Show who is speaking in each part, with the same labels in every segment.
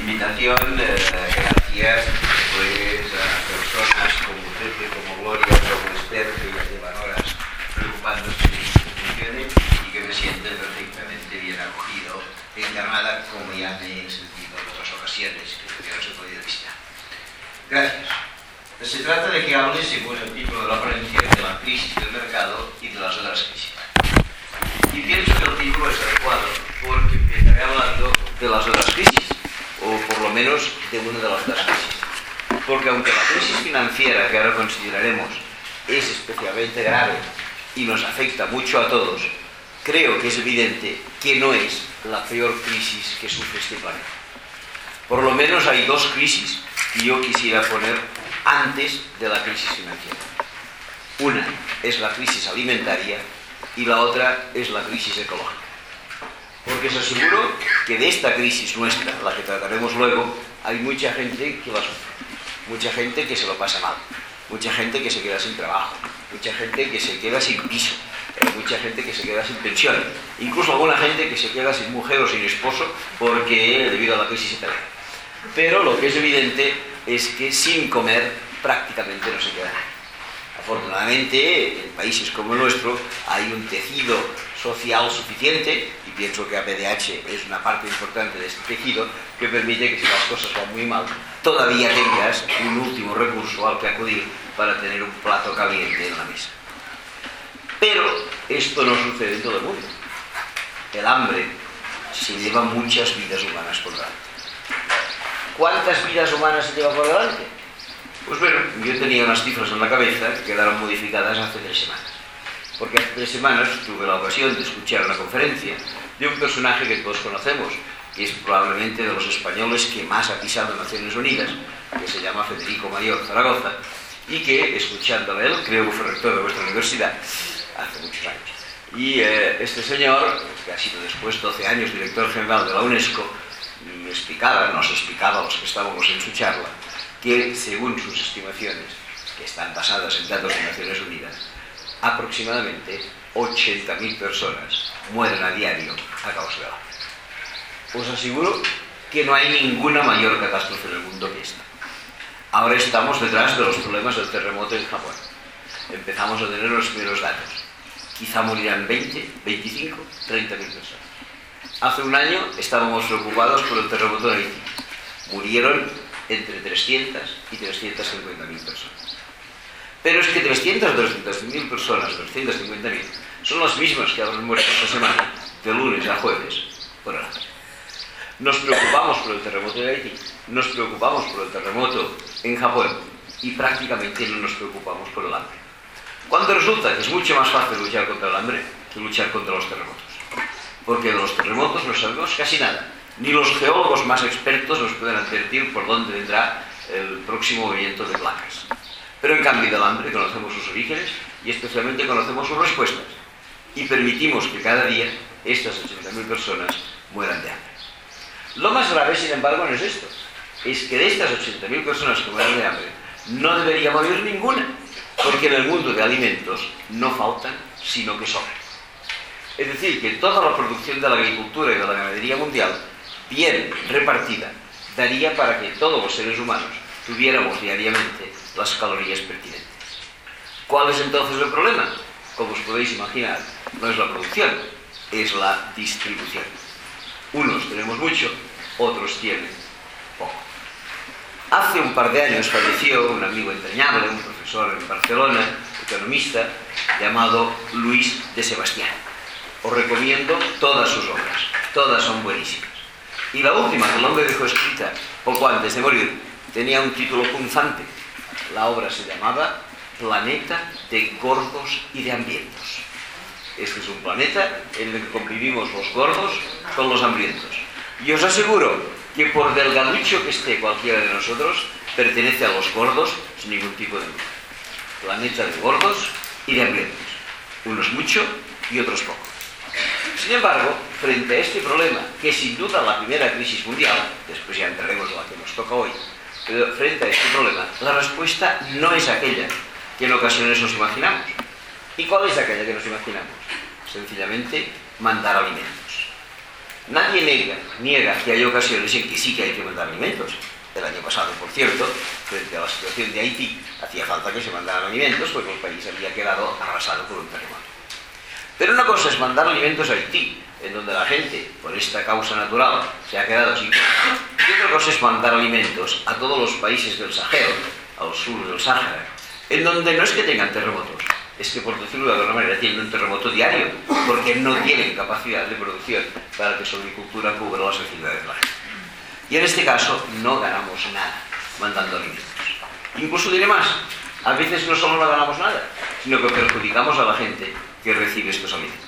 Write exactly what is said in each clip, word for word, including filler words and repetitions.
Speaker 1: invitación, eh, gracias pues, a personas como Pepe, como Gloria, como Esther, que ya llevan horas preocupándose de que funcione y que me sienten perfectamente bien acogido en Granada, como ya me he sentido en otras ocasiones que no se podía visitar. Gracias. Se trata de que hable, según el título de la ponencia, de la crisis del mercado y de las otras crisis. Y pienso que el título es adecuado porque empezaré hablando de las otras crisis, o por lo menos de una de las otras crisis. Porque aunque la crisis financiera, que ahora consideraremos, es especialmente grave y nos afecta mucho a todos, creo que es evidente que no es la peor crisis que sufre este planeta. Por lo menos hay dos crisis que yo quisiera poner antes de la crisis financiera. Una es la crisis alimentaria y la otra es la crisis ecológica. Porque os aseguro que de esta crisis nuestra, la que trataremos luego, hay mucha gente que la sufre, mucha gente que se lo pasa mal, mucha gente que se queda sin trabajo, mucha gente que se queda sin piso, mucha gente que se queda sin pensión, incluso alguna gente que se queda sin mujer o sin esposo porque debido a la crisis italiana. Pero lo que es evidente es que sin comer prácticamente no se queda nadie. Afortunadamente, en países como el nuestro hay un tejido social suficiente, y pienso que A P D H es una parte importante de este tejido, que permite que si las cosas van muy mal, todavía tengas un último recurso al que acudir para tener un plato caliente en la mesa. Pero esto no sucede en todo el mundo. El hambre se lleva muchas vidas humanas por delante. ¿Cuántas vidas humanas se lleva por delante? Pues bueno, yo tenía unas cifras en la cabeza que quedaron modificadas hace tres semanas. Porque hace tres semanas tuve la ocasión de escuchar una conferencia de un personaje que todos conocemos, que es probablemente de los españoles que más ha pisado Naciones Unidas, que se llama Federico Mayor Zaragoza, y que, escuchándole él, creo que fue rector de vuestra universidad hace muchos años. Y eh, este señor, que ha sido después doce años director general de la UNESCO, me explicaba, nos explicaba a los que estábamos en su charla, que según sus estimaciones, que están basadas en datos de Naciones Unidas, aproximadamente ochenta mil personas mueren a diario a causa del hambre. Os aseguro que no hay ninguna mayor catástrofe en el mundo que esta. Ahora estamos detrás de los problemas del terremoto en Japón. Empezamos a tener los primeros datos. Quizá morirán veinte, veinticinco, treinta mil personas. Hace un año estábamos preocupados por el terremoto de Haití. Murieron entre trescientas y trescientas cincuenta mil personas. Pero es que trescientas o trescientas mil personas, trescientas cincuenta mil, son las mismas que habrán muerto esta semana, de lunes a jueves, por el hambre. Nos preocupamos por el terremoto de Haití, nos preocupamos por el terremoto en Japón y prácticamente no nos preocupamos por el hambre. Cuando resulta que es mucho más fácil luchar contra el hambre que luchar contra los terremotos. Porque de los terremotos no sabemos casi nada. Ni los geólogos más expertos nos pueden advertir por dónde vendrá el próximo movimiento de placas. Pero en cambio del hambre conocemos sus orígenes y especialmente conocemos sus respuestas. Y permitimos que cada día estas ochenta mil personas mueran de hambre. Lo más grave, sin embargo, no es esto. Es que de estas ochenta mil personas que mueran de hambre, no debería morir ninguna. Porque en el mundo de alimentos no faltan, sino que sobran. Es decir, que toda la producción de la agricultura y de la ganadería mundial, bien repartida, daría para que todos los seres humanos tuviéramos diariamente las calorías pertinentes. ¿Cuál es entonces el problema? Como os podéis imaginar, no es la producción, es la distribución. Unos tenemos mucho, otros tienen poco. Hace un par de años falleció un amigo entrañable, un profesor en Barcelona, economista, llamado Luis de Sebastián. Os recomiendo todas sus obras, todas son buenísimas. Y la última que el hombre dejó escrita poco antes de morir tenía un título punzante. La obra se llamaba Planeta de gordos y de hambrientos. Este es un planeta en el que convivimos los gordos con los hambrientos. Y os aseguro que por delgaducho que esté cualquiera de nosotros, pertenece a los gordos sin ningún tipo de duda. Planeta de gordos y de hambrientos. Unos mucho y otros poco. Sin embargo, frente a este problema, que sin duda es la primera crisis mundial, después ya entraremos en la que nos toca hoy, pero frente a este problema, la respuesta no es aquella que en ocasiones nos imaginamos. ¿Y cuál es aquella que nos imaginamos? Sencillamente, mandar alimentos. Nadie niega, niega que hay ocasiones en que sí que hay que mandar alimentos. El año pasado, por cierto, frente a la situación de Haití, hacía falta que se mandaran alimentos porque el país había quedado arrasado por un terremoto. Pero una cosa es mandar alimentos a Haití, en donde la gente, por esta causa natural, se ha quedado sin comida. Y otra cosa es mandar alimentos a todos los países del Sahel, al sur del Sáhara, en donde no es que tengan terremotos, es que, por decirlo de alguna manera, tienen un terremoto diario, porque no tienen capacidad de producción para que su agricultura cubra las necesidades de la gente. Y en este caso no ganamos nada mandando alimentos. Incluso diré más, a veces no solo no ganamos nada, sino que perjudicamos a la gente que recibe estos alimentos.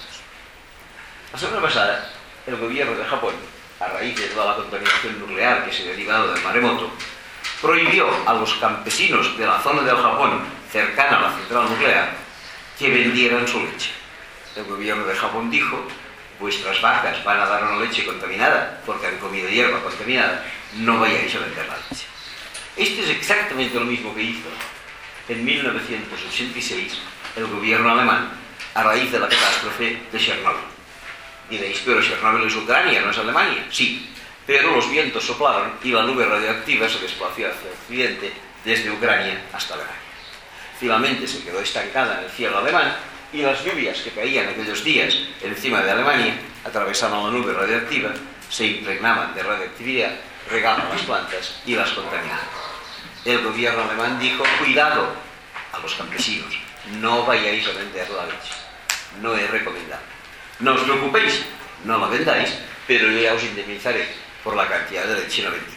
Speaker 1: La semana pasada, el gobierno de Japón, a raíz de toda la contaminación nuclear que se ha derivado del maremoto, prohibió a los campesinos de la zona del Japón cercana a la central nuclear que vendieran su leche. El gobierno de Japón dijo: vuestras vacas van a dar una leche contaminada porque han comido hierba contaminada, no vayáis a vender la leche. Esto es exactamente lo mismo que hizo en mil novecientos ochenta y seis el gobierno alemán a raíz de la catástrofe de Chernóbil. Diréis, pero Chernóbil es Ucrania, no es Alemania. Sí, pero los vientos soplaron y la nube radioactiva se desplazó hacia el occidente desde Ucrania hasta Alemania. Finalmente se quedó estancada en el cielo alemán y las lluvias que caían aquellos días encima de Alemania atravesaban la nube radioactiva, se impregnaban de radioactividad, regaban las plantas y las contaminaban. El gobierno alemán dijo: cuidado a los campesinos, no vayáis a vender la leche, no es recomendable. No os preocupéis, no la vendáis, pero yo ya os indemnizaré por la cantidad de leche no vendida.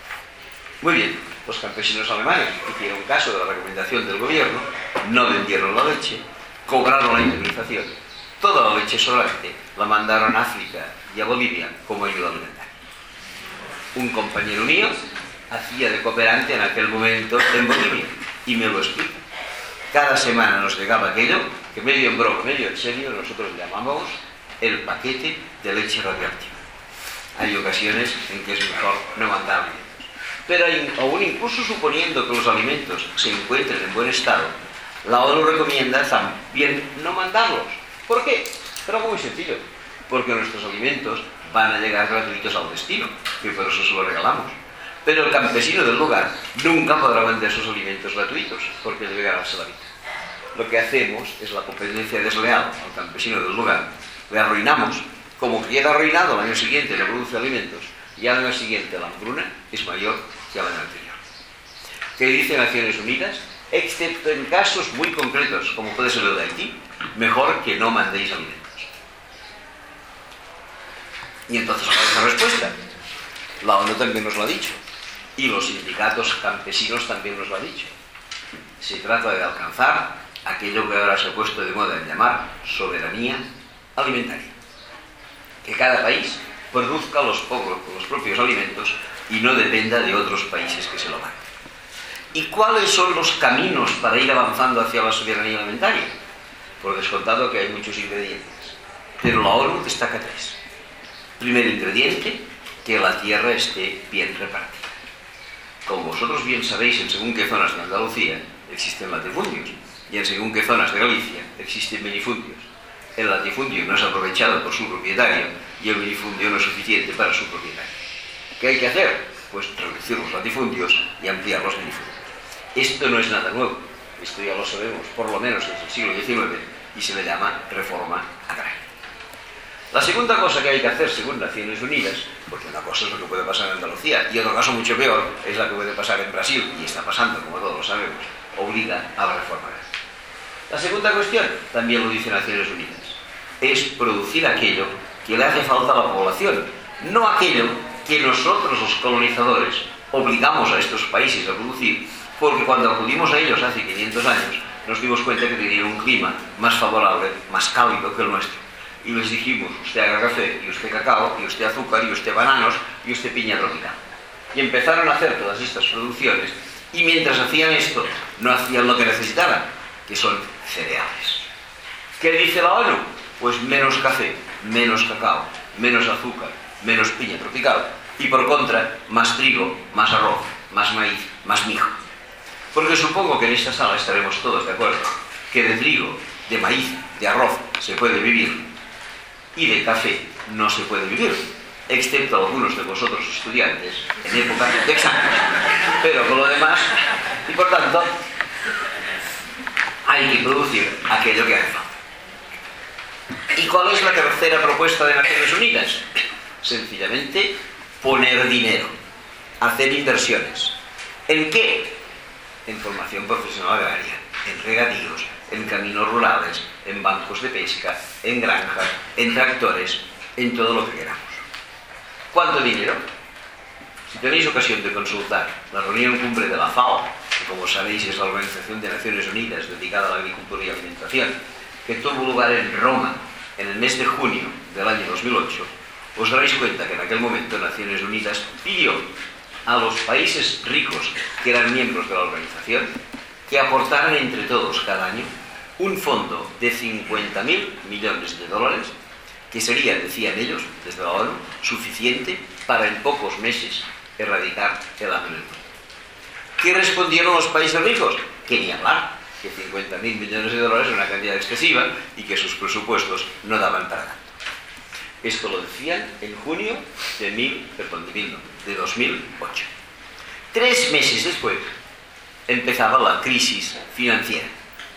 Speaker 1: Muy bien, los campesinos alemanes hicieron caso de la recomendación del gobierno, no vendieron la leche, cobraron la indemnización. Toda la leche sobrante la mandaron a África y a Bolivia como ayuda alimentaria. Un compañero mío hacía de cooperante en aquel momento en Bolivia y me lo explica. Cada semana nos llegaba aquello que, medio en broma, medio en serio, nosotros llamamos el paquete de leche radioactiva. Hay ocasiones en que es mejor no mandar alimentos. Pero aún incluso suponiendo que los alimentos se encuentren en buen estado, la ONU recomienda también no mandarlos. ¿Por qué? Pero algo muy sencillo. Porque nuestros alimentos van a llegar gratuitos al destino, que por eso se los regalamos. Pero el campesino del lugar nunca podrá vender sus alimentos gratuitos, porque debe ganarse la vida. Lo que hacemos es la competencia desleal al campesino del lugar. Le arruinamos, como queda arruinado el año siguiente no produce alimentos, y al año siguiente la hambruna es mayor que al año anterior. ¿Qué dice Naciones Unidas? Excepto en casos muy concretos, como puede ser el de Haití, mejor que no mandéis alimentos. Y entonces, ¿cuál es la respuesta? La ONU también nos lo ha dicho, y los sindicatos campesinos también nos lo han dicho. Se trata de alcanzar aquello que ahora se ha puesto de moda en llamar soberanía alimentaria. Que cada país produzca los, los propios alimentos y no dependa de otros países que se lo manden. ¿Y cuáles son los caminos para ir avanzando hacia la soberanía alimentaria? Por descontado que hay muchos ingredientes, pero la ONU destaca tres. Primer ingrediente, que la tierra esté bien repartida. Como vosotros bien sabéis, en según qué zonas de Andalucía existen latifundios, y en según qué zonas de Galicia existen minifundios. El latifundio no es aprovechado por su propietario y el minifundio no es suficiente para su propietario. ¿Qué hay que hacer? Pues reducir los latifundios y ampliar los minifundios. Esto no es nada nuevo, esto ya lo sabemos por lo menos desde el siglo diecinueve y se le llama reforma agraria. La segunda cosa que hay que hacer según Naciones Unidas, porque una cosa es lo que puede pasar en Andalucía y otro caso mucho peor es la que puede pasar en Brasil, y está pasando, como todos lo sabemos, obliga a la reforma agraria. La segunda cuestión, también lo dice Naciones Unidas, es producir aquello que le hace falta a la población, no aquello que nosotros los colonizadores obligamos a estos países a producir, porque cuando acudimos a ellos hace quinientos años nos dimos cuenta que tenían un clima más favorable, más cálido que el nuestro. Y les dijimos, usted haga café, y usted cacao, y usted azúcar, y usted bananos, y usted piña tropical. Y empezaron a hacer todas estas producciones, y mientras hacían esto, no hacían lo que necesitaban, que son cereales. ¿Qué dice la ONU? Pues menos café, menos cacao, menos azúcar, menos piña tropical, y por contra, más trigo, más arroz, más maíz, más mijo. Porque supongo que en esta sala estaremos todos de acuerdo que de trigo, de maíz, de arroz se puede vivir y de café no se puede vivir. excepto algunos de vosotros estudiantes, en época de exámenes. Pero con lo demás, y por tanto, hay que producir aquello que hace falta. ¿Y cuál es la tercera propuesta de Naciones Unidas? Sencillamente, poner dinero, hacer inversiones. ¿En qué? En formación profesional agraria, en regadíos, en caminos rurales, en bancos de pesca, en granjas, en tractores, en todo lo que queramos. ¿Cuánto dinero? Si tenéis ocasión de consultar la reunión cumbre de la FAO, que como sabéis es la Organización de Naciones Unidas dedicada a la agricultura y alimentación, que tuvo lugar en Roma en el mes de junio del año dos mil ocho, os daréis cuenta que en aquel momento Naciones Unidas pidió a los países ricos que eran miembros de la organización que aportaran entre todos cada año un fondo de cincuenta mil millones de dólares que sería, decían ellos, desde la ONU, suficiente para en pocos meses erradicar el hambre en el mundo. ¿Qué respondieron los países ricos? Que ni hablar, que cincuenta mil millones de dólares era una cantidad excesiva y que sus presupuestos no daban para tanto. Esto lo decían en junio de, mil, perdón, de, mil, no, de dos mil ocho. Tres meses después empezaba la crisis financiera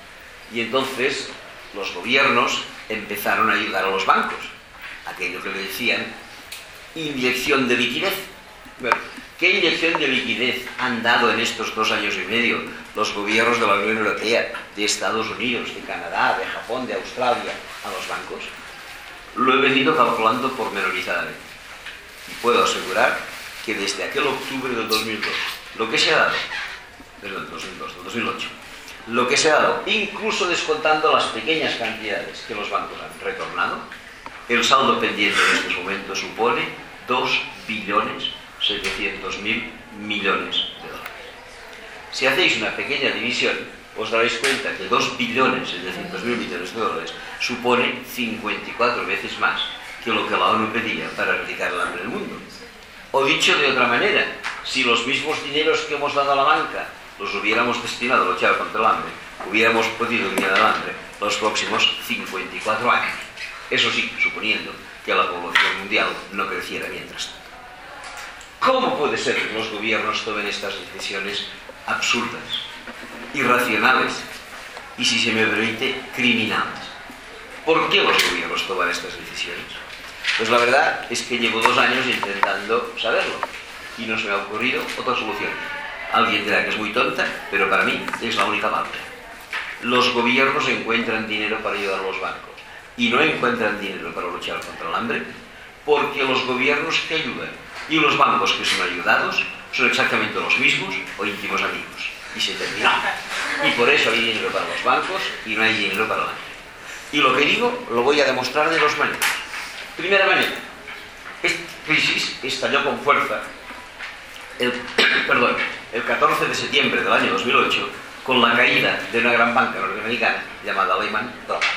Speaker 1: y entonces los gobiernos empezaron a ayudar a los bancos, aquello que le decían inyección de liquidez. Bueno, ¿qué inyección de liquidez han dado en estos dos años y medio los gobiernos de la Unión Europea, de Estados Unidos, de Canadá, de Japón, de Australia a los bancos? Lo he venido calculando pormenorizadamente y puedo asegurar que desde aquel octubre del dos mil dos, lo que se ha dado, perdón, dos mil dos, del dos mil ocho, lo que se ha dado, incluso descontando las pequeñas cantidades que los bancos han retornado, el saldo pendiente en estos momentos supone dos billones setecientos mil millones de dólares. Si hacéis una pequeña división, os daréis cuenta que dos billones setecientos mil millones de dólares supone cincuenta y cuatro veces más que lo que la ONU pedía para erradicar el hambre en el mundo. O dicho de otra manera, si los mismos dineros que hemos dado a la banca los hubiéramos destinado a luchar contra el hambre, hubiéramos podido eliminar el hambre los próximos cincuenta y cuatro años. Eso sí, suponiendo que la población mundial no creciera mientras tanto. ¿Cómo puede ser que los gobiernos tomen estas decisiones absurdas, irracionales y, si se me permite, criminales? ¿Por qué los gobiernos toman estas decisiones? Pues la verdad es que llevo dos años intentando saberlo y no se me ha ocurrido otra solución. Alguien dirá que es muy tonta, pero para mí es la única válvula. Los gobiernos encuentran dinero para ayudar a los bancos y no encuentran dinero para luchar contra el hambre porque los gobiernos que ayudan y los bancos que son ayudados son exactamente los mismos o íntimos amigos. Y se terminó. Y por eso hay dinero para los bancos y no hay dinero para el hambre. Y lo que digo lo voy a demostrar de dos maneras. Primera manera, esta crisis estalló con fuerza el, perdón, el catorce de septiembre del año dos mil ocho con la caída de una gran banca norteamericana llamada Lehman Brothers.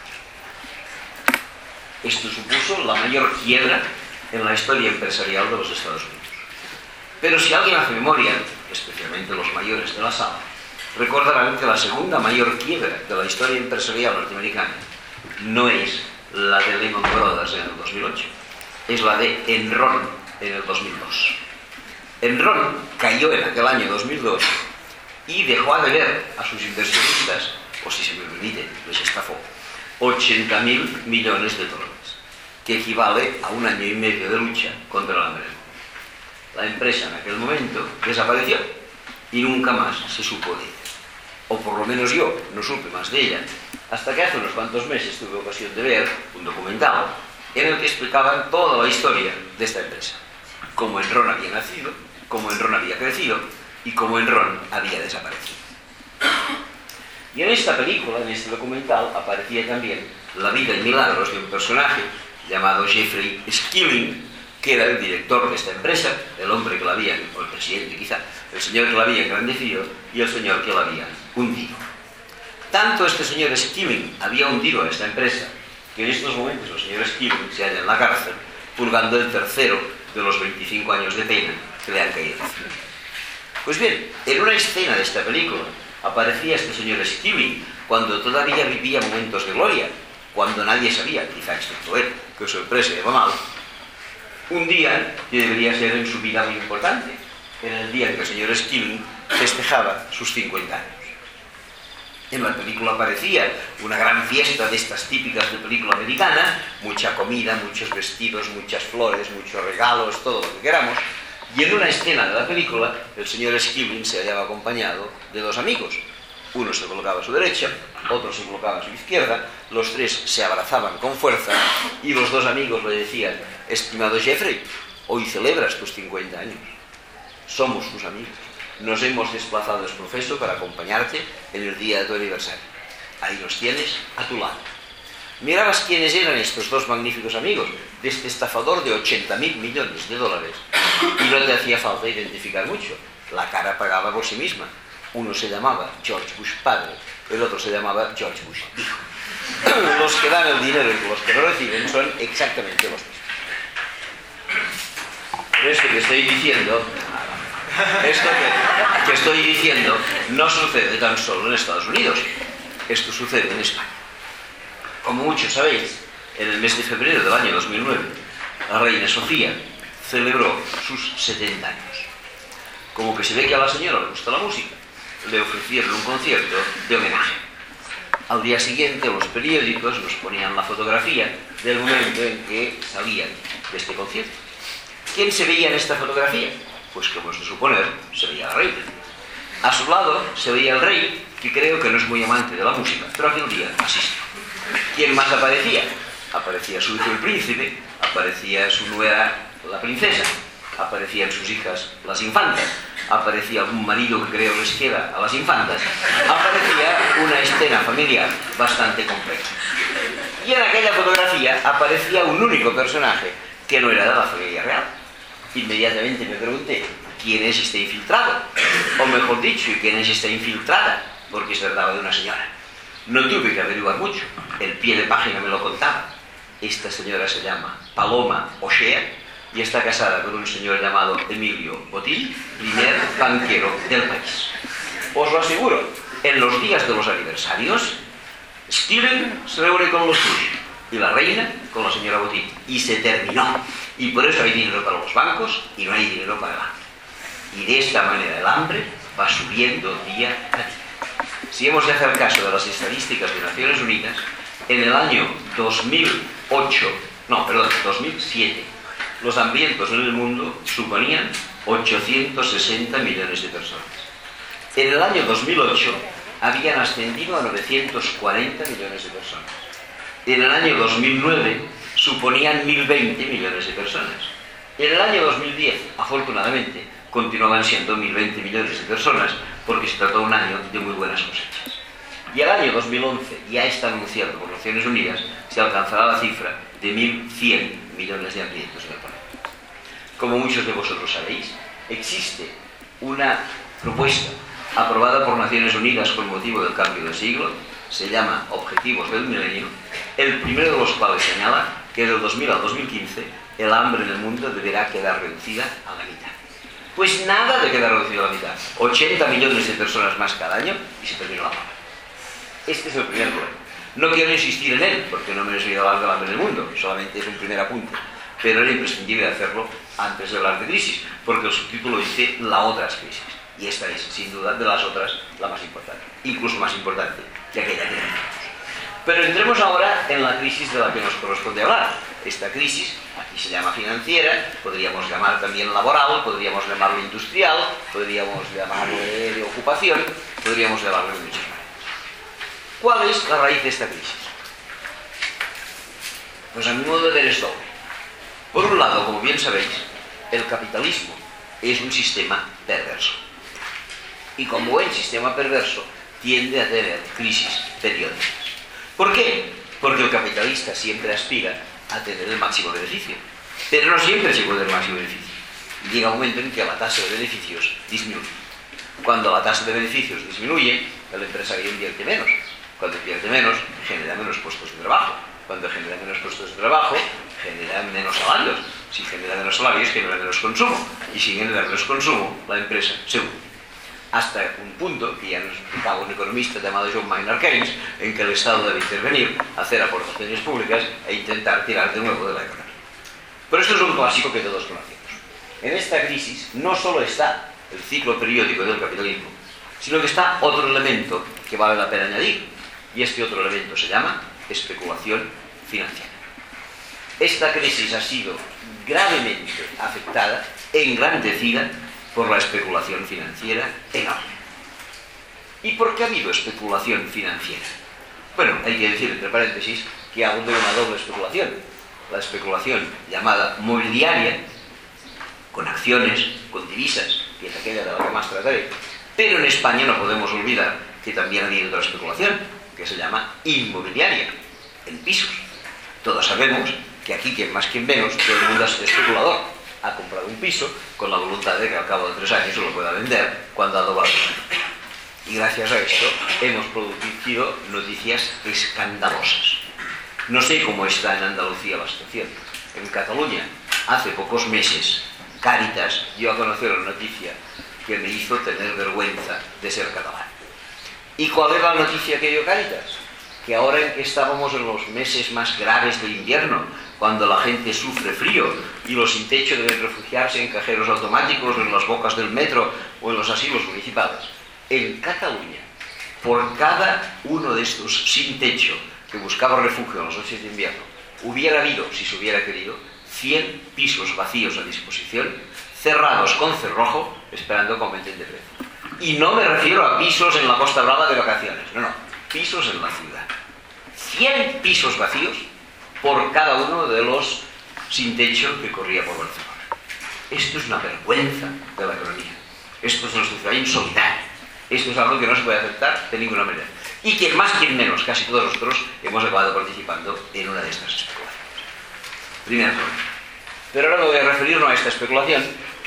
Speaker 1: Esto supuso la mayor quiebra en la historia empresarial de los Estados Unidos. Pero si alguien hace memoria, especialmente los mayores de la sala, recordarán que la segunda mayor quiebra de la historia empresarial norteamericana no es la de Lehman Brothers en el dos mil ocho, es la de Enron en el dos mil dos. Enron cayó en aquel año dos mil dos y dejó a deber a sus inversionistas, o si se me permite, les estafó, ochenta mil millones de dólares, que equivale a un año y medio de lucha contra el hambre. La empresa en aquel momento desapareció y nunca más se supo de ella. O por lo menos yo no supe más de ella, hasta que hace unos cuantos meses tuve ocasión de ver un documental en el que explicaban toda la historia de esta empresa. Cómo Enron había nacido, cómo Enron había crecido y cómo Enron había desaparecido. Y en esta película, en este documental, aparecía también la vida y milagros de un personaje llamado Jeffrey Skilling, que era el director de esta empresa, el hombre que la había, o el presidente quizá, el señor que la había engrandecido y el señor que la había hundido. Tanto este señor Skilling había hundido a esta empresa que en estos momentos el señor Skilling se halla en la cárcel purgando el tercero de los veinticinco años de pena que le han caído. Pues bien, en una escena de esta película aparecía este señor Skilling cuando todavía vivía momentos de gloria, cuando nadie sabía, quizá excepto él, que su empresa iba mal, Un día que debería ser en su vida muy importante, en el día en que el señor Skilling festejaba sus cincuenta años. En la película aparecía una gran fiesta de estas típicas de película americana, mucha comida, muchos vestidos, muchas flores, muchos regalos, todo lo que queramos. Y en una escena de la película, el señor Skilling se hallaba acompañado de dos amigos. Uno se colocaba a su derecha, otro se colocaba a su izquierda, los tres se abrazaban con fuerza y los dos amigos le decían: estimado Jeffrey, hoy celebras tus cincuenta años. Somos tus amigos. Nos hemos desplazado ex profeso para acompañarte en el día de tu aniversario. Ahí los tienes a tu lado. Mirabas quiénes eran estos dos magníficos amigos de este estafador de ochenta mil millones de dólares y no te hacía falta identificar mucho. La cara pagaba por sí misma. Uno se llamaba George Bush padre, el otro se llamaba George Bush hijo. Los que dan el dinero y los que lo reciben son exactamente los mismos. Pero esto que estoy diciendo, esto que, que estoy diciendo no sucede tan solo en Estados Unidos, esto sucede en España. Como muchos sabéis, en el mes de febrero del año dos mil nueve, la reina Sofía celebró sus setenta años. Como que se ve que a la señora le gusta la música, le ofrecieron un concierto de homenaje. Al día siguiente los periódicos nos ponían la fotografía del momento en que salían de este concierto. ¿Quién se veía en esta fotografía? Pues como es de suponer, se veía la reina. A su lado se veía el rey, que creo que no es muy amante de la música, pero aquel día asistió. ¿Quién más aparecía? Aparecía su hijo el príncipe, aparecía su nuera la princesa, aparecían sus hijas las infantas, aparecía algún marido que creo les queda a las infantas, aparecía una escena familiar bastante compleja. Y en aquella fotografía aparecía un único personaje que no era de la familia real. Inmediatamente me pregunté, ¿quién es este infiltrado? O mejor dicho, ¿quién es esta infiltrada? Porque se trataba de una señora. No tuve que averiguar mucho, el pie de página me lo contaba. Esta señora se llama Paloma O'Shea y está casada con un señor llamado Emilio Botín, primer banquero del país. Os lo aseguro, en los días de los aniversarios, Skilling se reúne con los suyos y la reina con la señora Botín. Y se terminó. Y por eso hay dinero para los bancos y no hay dinero para el hambre. Y de esta manera el hambre va subiendo día a día. Si hemos de hacer caso de las estadísticas de Naciones Unidas, en el año dos mil ocho, no, perdón, dos mil siete, los hambrientos en el mundo suponían ochocientos sesenta millones de personas. En el año dos mil ocho habían ascendido a novecientos cuarenta millones de personas. En el año dos mil nueve suponían mil veinte millones de personas. En el año dos mil diez, afortunadamente, continuaban siendo mil veinte millones de personas porque se trató de un año de muy buenas cosechas. Y el año dos mil once, ya está anunciado por Naciones Unidas, se alcanzará la cifra de mil cien millones de hambrientos en el planeta. Como muchos de vosotros sabéis, existe una propuesta aprobada por Naciones Unidas con motivo del cambio de siglo, se llama Objetivos del Milenio, el primero de los cuales señala que del dos mil al dos mil quince el hambre en el mundo deberá quedar reducida a la mitad. Pues nada de quedar reducida a la mitad, ochenta millones de personas más cada año y se terminó la paz. Este es el primer problema. No quiero insistir en él, porque no me he oído hablar del hambre en el mundo, solamente es un primer apunte, pero era imprescindible hacerlo antes de hablar de crisis, porque el subtítulo dice la otras crisis, y esta es, sin duda, de las otras, la más importante, incluso más importante que aquella que tenemos. Pero entremos ahora en la crisis de la que nos corresponde hablar. Esta crisis, aquí se llama financiera, podríamos llamar también laboral, podríamos llamarlo industrial, podríamos llamarlo de ocupación, podríamos llamarlo de muchas maneras. ¿Cuál es la raíz de esta crisis? Pues a mi modo de ver es doble. Por un lado, como bien sabéis, el capitalismo es un sistema perverso. Y como buen sistema perverso, tiende a tener crisis periódicas. ¿Por qué? Porque el capitalista siempre aspira a tener el máximo beneficio. Pero no siempre se puede tener el máximo beneficio. Llega un momento en que la tasa de beneficios disminuye. Cuando la tasa de beneficios disminuye, el empresario invierte menos. Cuando invierte menos, genera menos puestos de trabajo. Cuando genera menos puestos de trabajo, genera menos salarios. Si genera menos salarios, genera menos consumo. Y si genera menos consumo, la empresa se hunde. Hasta un punto, que ya nos explicaba un economista llamado John Maynard Keynes, en que el Estado debe intervenir, hacer aportaciones públicas e intentar tirar de nuevo de la economía.
Speaker 2: Pero esto es un clásico que todos conocemos. En esta crisis no solo está el ciclo periódico del capitalismo, sino que está otro elemento que vale la pena añadir, y este otro elemento se llama especulación financiera. Esta crisis ha sido gravemente afectada, engrandecida, por la especulación financiera enorme. ¿Y por qué ha habido especulación financiera? Bueno, hay que decir, entre paréntesis, que ha habido una doble especulación. La especulación llamada mobiliaria, con acciones, con divisas, que es aquella de la que más trataré. Pero en España no podemos olvidar que también ha habido otra especulación, que se llama inmobiliaria, en pisos. Todos sabemos que aquí, quien más quien menos, todo el mundo es especulador. Ha comprado un piso con la voluntad de que al cabo de tres años se lo pueda vender cuando ha doblado. Y gracias a esto hemos producido noticias escandalosas. No sé cómo está en Andalucía la situación. En Cataluña, hace pocos meses, Cáritas dio a conocer la noticia que me hizo tener vergüenza de ser catalán. ¿Y cuál era la noticia que dio Cáritas? Que ahora en que estábamos en los meses más graves del invierno, cuando la gente sufre frío y los sin techo deben refugiarse en cajeros automáticos, en las bocas del metro o en los asilos municipales, en Cataluña, por cada uno de estos sin techo que buscaba refugio en las noches de invierno, hubiera habido, si se hubiera querido, cien pisos vacíos a disposición, cerrados con cerrojo, esperando que aumenten de precio. Y no me refiero a pisos en la Costa Brava de vacaciones, no, no, pisos en la ciudad. cien pisos vacíos por cada uno de los sin techo que corría por Barcelona. Esto es una vergüenza de la economía. Esto es una sociedad insolidaria. Esto es algo que no se puede aceptar de ninguna manera. Y quien más, quien menos, casi todos nosotros hemos acabado participando en una de estas especulaciones. Primera cosa. Pero ahora me voy a referir no a esta especulación,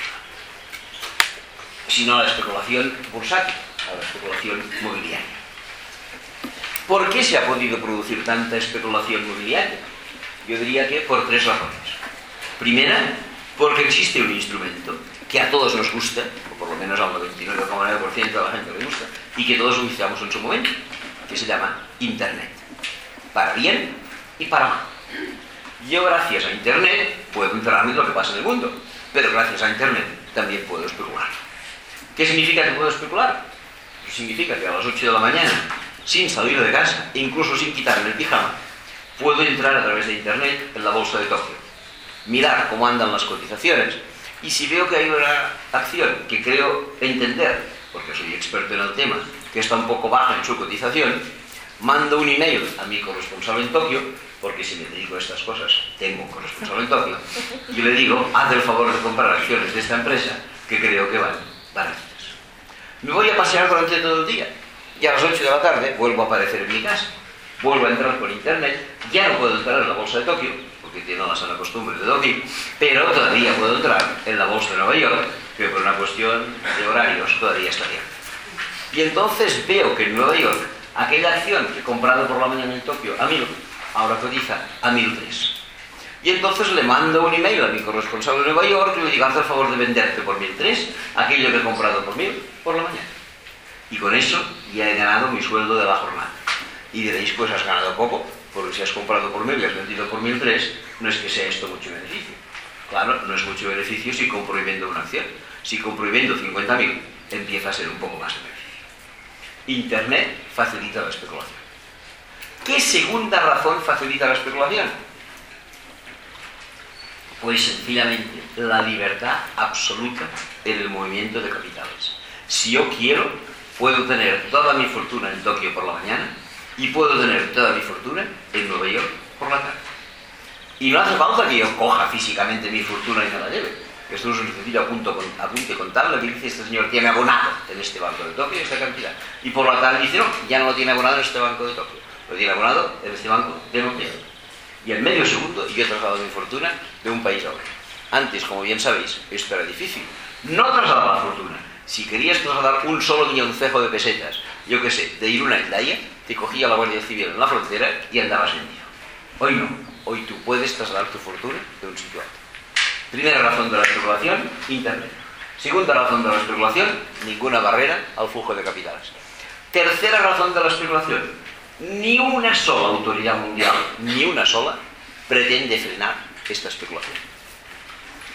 Speaker 2: sino a la especulación bursátil, a la especulación mobiliaria. ¿Por qué se ha podido producir tanta especulación mobiliaria? Yo diría que por tres razones. Primera, porque existe un instrumento que a todos nos gusta, o por lo menos al noventa y nueve coma nueve por ciento de la gente le gusta, y que todos utilizamos en su momento, que se llama Internet. Para bien y para mal. Yo gracias a Internet puedo enterarme de lo que pasa en el mundo, pero gracias a Internet también puedo especular. ¿Qué significa que puedo especular? Pues significa que a las ocho de la mañana, sin salir de casa, e incluso sin quitarme el pijama, puedo entrar a través de Internet en la bolsa de Tokio, mirar cómo andan las cotizaciones, y si veo que hay una acción que creo entender, porque soy experto en el tema, que está un poco baja en su cotización, mando un email a mi corresponsal en Tokio, porque si me dedico a estas cosas, tengo un corresponsal en Tokio, y le digo, haz el favor de comprar acciones de esta empresa, que creo que van baratitas. Me voy a pasear durante todo el día, y a las ocho de la tarde vuelvo a aparecer en mi casa, vuelvo a entrar por Internet, ya no puedo entrar en la bolsa de Tokio, porque tiene la sana costumbre de dormir, pero todavía puedo entrar en la bolsa de Nueva York, que por una cuestión de horarios todavía está abierta. Y entonces veo que en Nueva York, aquella acción que he comprado por la mañana en Tokio a mil, ahora cotiza a mil tres. Y entonces le mando un email a mi corresponsal de Nueva York y le digo, haz el favor de venderte por mil tres aquello que he comprado por mil por la mañana. Y con eso ya he ganado mi sueldo de la jornada. Y diréis, pues has ganado poco, porque si has comprado por mil y has vendido por mil tres, no es que sea esto mucho beneficio. Claro, no es mucho beneficio si compro y vendo una acción. Si compro y vendo cincuenta mil, empieza a ser un poco más de beneficio. Internet facilita la especulación. ¿Qué segunda razón facilita la especulación? Pues sencillamente la libertad absoluta en el movimiento de capitales. Si yo quiero, puedo tener toda mi fortuna en Tokio por la mañana y puedo tener toda mi fortuna en Nueva York por la tarde. Y no hace falta que yo coja físicamente mi fortuna y me la lleve. Esto es un sencillo apunte contable que dice, este señor tiene abonado en este banco de Tokio esta cantidad. Y por la tarde dice, no, ya no lo tiene abonado en este banco de Tokio, lo tiene abonado en este banco de Nueva York. Y en medio segundo yo he trasladado mi fortuna de un país a otro. Antes, como bien sabéis, esto era difícil. No trasladar la fortuna. Si querías trasladar un solo milloncejo de pesetas, yo qué sé, de Irún a Hendaya, te cogía la Guardia Civil en la frontera y andabas vendido. Hoy no. Hoy tú puedes trasladar tu fortuna de un sitio a otro. Primera razón de la especulación, Internet. Segunda razón de la especulación, ninguna barrera al flujo de capitales. Tercera razón de la especulación, ni una sola autoridad mundial, ni una sola, pretende frenar esta especulación.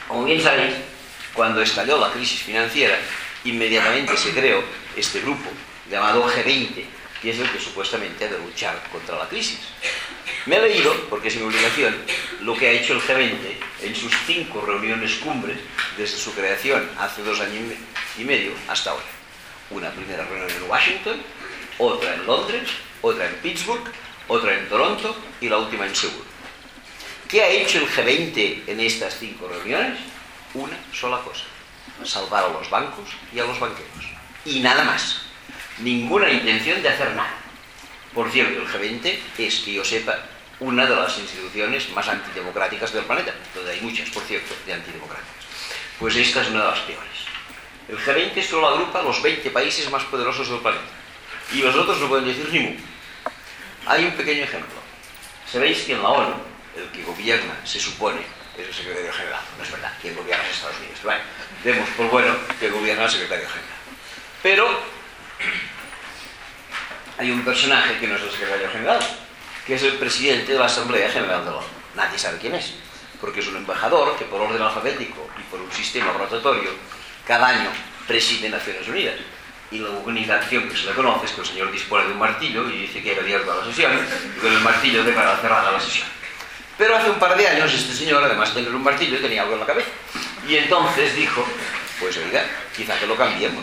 Speaker 2: Como bien sabéis, cuando estalló la crisis financiera, inmediatamente se creó este grupo llamado G veinte, que es el que supuestamente ha de luchar contra la crisis. Me he leído, porque es mi obligación, lo que ha hecho el G veinte en sus cinco reuniones cumbres desde su creación hace dos años y medio hasta hoy. Una primera reunión en Washington, otra en Londres, otra en Pittsburgh, otra en Toronto y la última en Seúl. ¿Qué ha hecho el G veinte en estas cinco reuniones? Una sola cosa: salvar a los bancos y a los banqueros. Y nada más. Ninguna intención de hacer nada. Por cierto, el G veinte es, que yo sepa, una de las instituciones más antidemocráticas del planeta, donde hay muchas, por cierto, de antidemocráticas. Pues esta es una de las peores. El G veinte solo agrupa los veinte países más poderosos del planeta. Y los otros no pueden decir ni mu. Hay un pequeño ejemplo. Sabéis que en la ONU, el que gobierna, se supone, es el secretario general. No es verdad, quien gobierna es Estados Unidos. Vale, demos por bueno que gobierna el secretario general. Pero hay un personaje que no es el secretario general, que es el presidente de la Asamblea General de la ONU. Nadie sabe quién es, porque es un embajador que por orden alfabético y por un sistema rotatorio cada año preside Naciones Unidas. Y la única acción que se le conoce es que el señor dispone de un martillo y dice que ha abierto la sesión, y con el martillo declara cerrada la sesión. Pero hace un par de años este señor, además de tener un martillo, tenía algo en la cabeza. Y entonces dijo, pues oiga, quizá que lo cambiemos.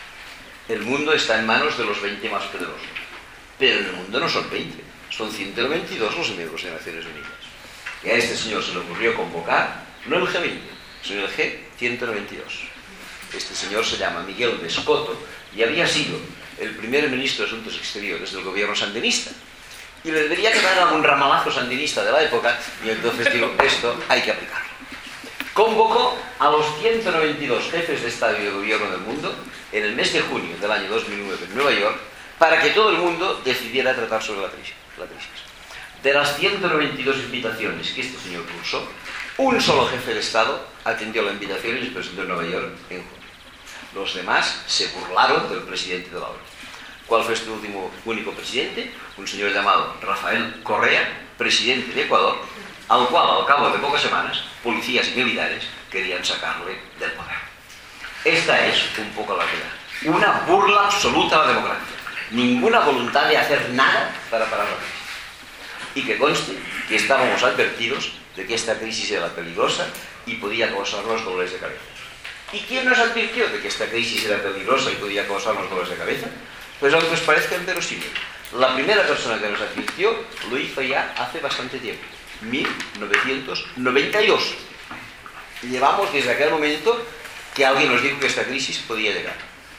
Speaker 2: El mundo está en manos de los veinte más poderosos. Pero en el mundo no son veinte, son ciento noventa y dos los miembros de Naciones Unidas. Y a este señor se le ocurrió convocar, no el G veinte, sino el G ciento noventa y dos. Este señor se llama Miguel Vescoto y había sido el primer ministro de Asuntos Exteriores del gobierno sandinista. Y le debería quedar algún ramalazo sandinista de la época, y entonces digo, esto hay que aplicarlo. Convocó a los ciento noventa y dos jefes de Estado y de Gobierno del mundo en el mes de junio del año dos mil nueve en Nueva York, para que todo el mundo decidiera tratar sobre la crisis. La crisis. De las ciento noventa y dos invitaciones que este señor cursó, un solo jefe de Estado atendió la invitación y se presentó en Nueva York en junio. Los demás se burlaron del presidente de la ONU. ¿Cuál fue este último único presidente? Un señor llamado Rafael Correa, presidente de Ecuador, al cual al cabo de pocas semanas policías y militares querían sacarle del poder. Esta es un poco la verdad. Una burla absoluta a la democracia. Ninguna voluntad de hacer nada para parar la crisis. Y que conste que estábamos advertidos de que esta crisis era peligrosa y podía causarnos dolores de cabeza. ¿Y quién nos advirtió de que esta crisis era peligrosa y podía causarnos dolores de cabeza? Pues aunque os parezca inverosímil, la primera persona que nos advirtió lo hizo ya hace bastante tiempo, mil novecientos noventa y dos. Llevamos desde aquel momento que alguien nos dijo que esta crisis podía llegar.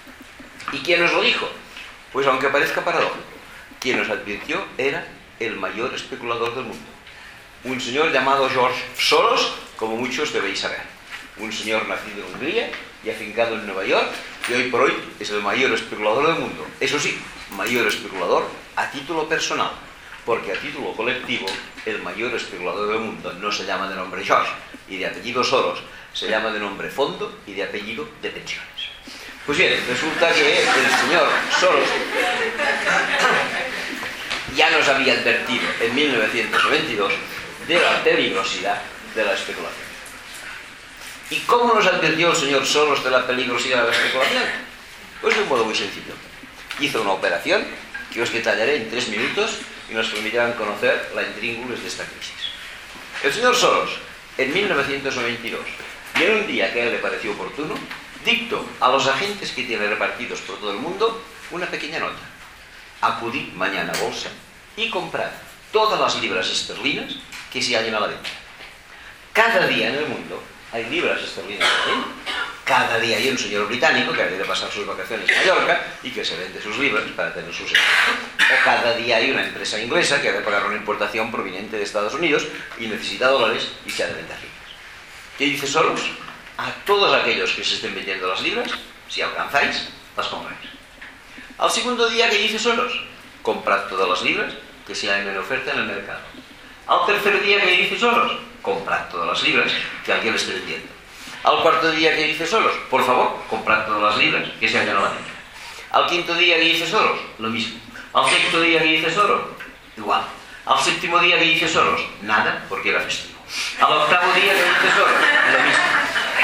Speaker 2: ¿Y quién nos lo dijo? Pues aunque parezca paradójico, quien nos advirtió era el mayor especulador del mundo. Un señor llamado George Soros, como muchos debéis saber. Un señor nacido en Hungría y afincado en Nueva York, que hoy por hoy es el mayor especulador del mundo. Eso sí, mayor especulador a título personal, porque a título colectivo el mayor especulador del mundo no se llama de nombre George y de apellido Soros, se llama de nombre Fondo y de apellido de pensiones. Pues bien, resulta que el señor Soros ya nos había advertido en mil novecientos noventa y dos de la peligrosidad de la especulación. ¿Y cómo nos advirtió el señor Soros de la peligrosidad de la especulación? Pues de un modo muy sencillo. Hizo una operación que os detallaré en tres minutos y nos permitirán conocer la intríngulis de esta crisis. El señor Soros, en mil novecientos noventa y dos, y en un día que a él le pareció oportuno, dictó a los agentes que tiene repartidos por todo el mundo una pequeña nota. Acudid mañana a bolsa y comprad todas las libras esterlinas que se hallen a la venta. Cada día en el mundo hay libras esterlinas a la venta. Cada día hay un señor británico que ha de pasar sus vacaciones en Mallorca y que se vende sus libras para tener sus euros. O cada día hay una empresa inglesa que ha de pagar una importación proveniente de Estados Unidos y necesita dólares y se ha de vender libras. ¿Qué dice Soros? A todos aquellos que se estén vendiendo las libras, si alcanzáis, las compráis. Al segundo día, ¿qué dice Soros? Comprad todas las libras que se hayan en oferta en el mercado. Al tercer día, ¿qué dice Soros? Comprad todas las libras que alguien esté vendiendo. Al cuarto día, ¿qué dice Soros? Por favor, comprad todas las libras que se hayan a la venta. Al quinto día, ¿qué dice Soros? Lo mismo. Al sexto día, ¿qué dice Soros? Igual. Al séptimo día, ¿qué dice Soros? Nada, porque era festivo. Al octavo día, ¿qué dice Soros? Lo mismo.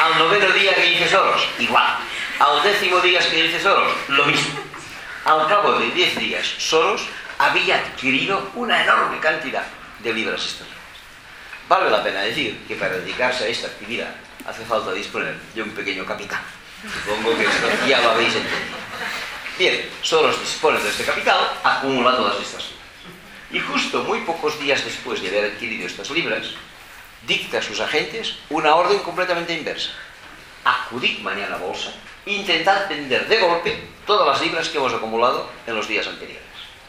Speaker 2: Al noveno día que dice Soros, igual. Al décimo día que dice Soros, lo mismo. Al cabo de diez días, Soros había adquirido una enorme cantidad de libras esterlinas. Vale la pena decir que para dedicarse a esta actividad hace falta disponer de un pequeño capital. Supongo que esto ya lo habéis entendido. Bien, Soros dispone de este capital, acumula todas estas libras. Y justo muy pocos días después de haber adquirido estas libras, dicta a sus agentes una orden completamente inversa. Acudid mañana a bolsa e intentad vender de golpe todas las libras que hemos acumulado en los días anteriores.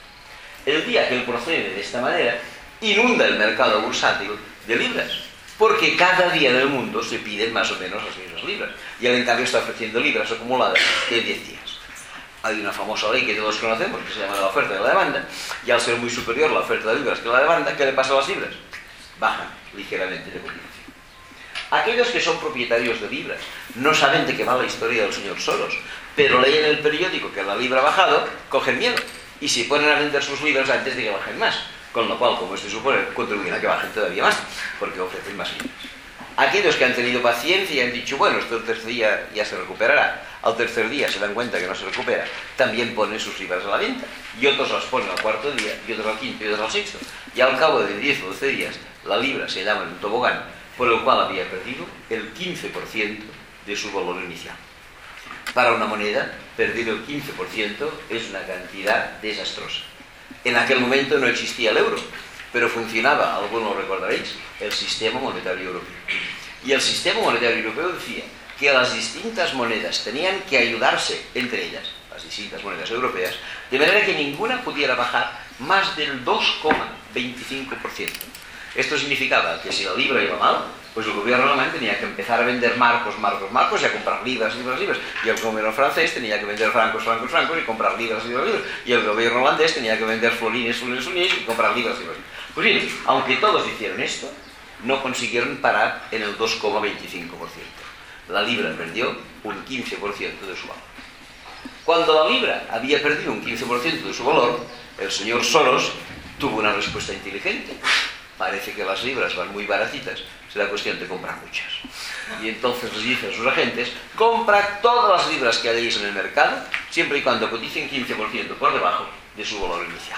Speaker 2: El día que él procede de esta manera, inunda el mercado bursátil de libras, porque cada día del mundo se piden más o menos las mismas libras, y él en cambio está ofreciendo libras acumuladas de diez días. Hay una famosa ley que todos conocemos, que se llama la oferta y la demanda, y al ser muy superior la oferta de libras que la demanda, ¿qué le pasa a las libras? Bajan ligeramente de cotización. Aquellos que son propietarios de libras no saben de qué va la historia del señor Soros, pero leen el periódico que la libra ha bajado, cogen miedo y se ponen a vender sus libras antes de que bajen más, con lo cual, como se supone, contribuyen a que bajen todavía más, porque ofrecen más libras. Aquellos que han tenido paciencia y han dicho, bueno, esto el tercer día ya se recuperará, al tercer día se dan cuenta que no se recupera, también ponen sus libras a la venta, y otros las ponen al cuarto día, y otros al quinto, y otros al sexto, y al cabo de diez o doce días, la libra se llama en un tobogán, por el cual había perdido el quince por ciento de su valor inicial. Para una moneda, perder el quince por ciento es una cantidad desastrosa. En aquel momento no existía el euro, pero funcionaba, algunos lo recordaréis, el sistema monetario europeo. Y el sistema monetario europeo decía que las distintas monedas tenían que ayudarse entre ellas, las distintas monedas europeas, de manera que ninguna pudiera bajar más del dos coma veinticinco por ciento. Esto significaba que si la libra iba mal, pues el gobierno alemán tenía que empezar a vender marcos, marcos, marcos y a comprar libras, libras, libras. Y el gobierno francés tenía que vender francos, francos, francos y comprar libras, libras, libras. Y el gobierno holandés tenía que vender florines, florines, florines y comprar libras, libras. Pues bien, aunque todos hicieron esto, no consiguieron parar en el dos coma veinticinco por ciento. La libra perdió un quince por ciento de su valor. Cuando la libra había perdido un quince por ciento de su valor, el señor Soros tuvo una respuesta inteligente. Parece que las libras van muy baratitas, será cuestión de comprar muchas. Y entonces les dice a sus agentes, compra todas las libras que hayáis en el mercado, siempre y cuando coticen quince por ciento por debajo de su valor inicial.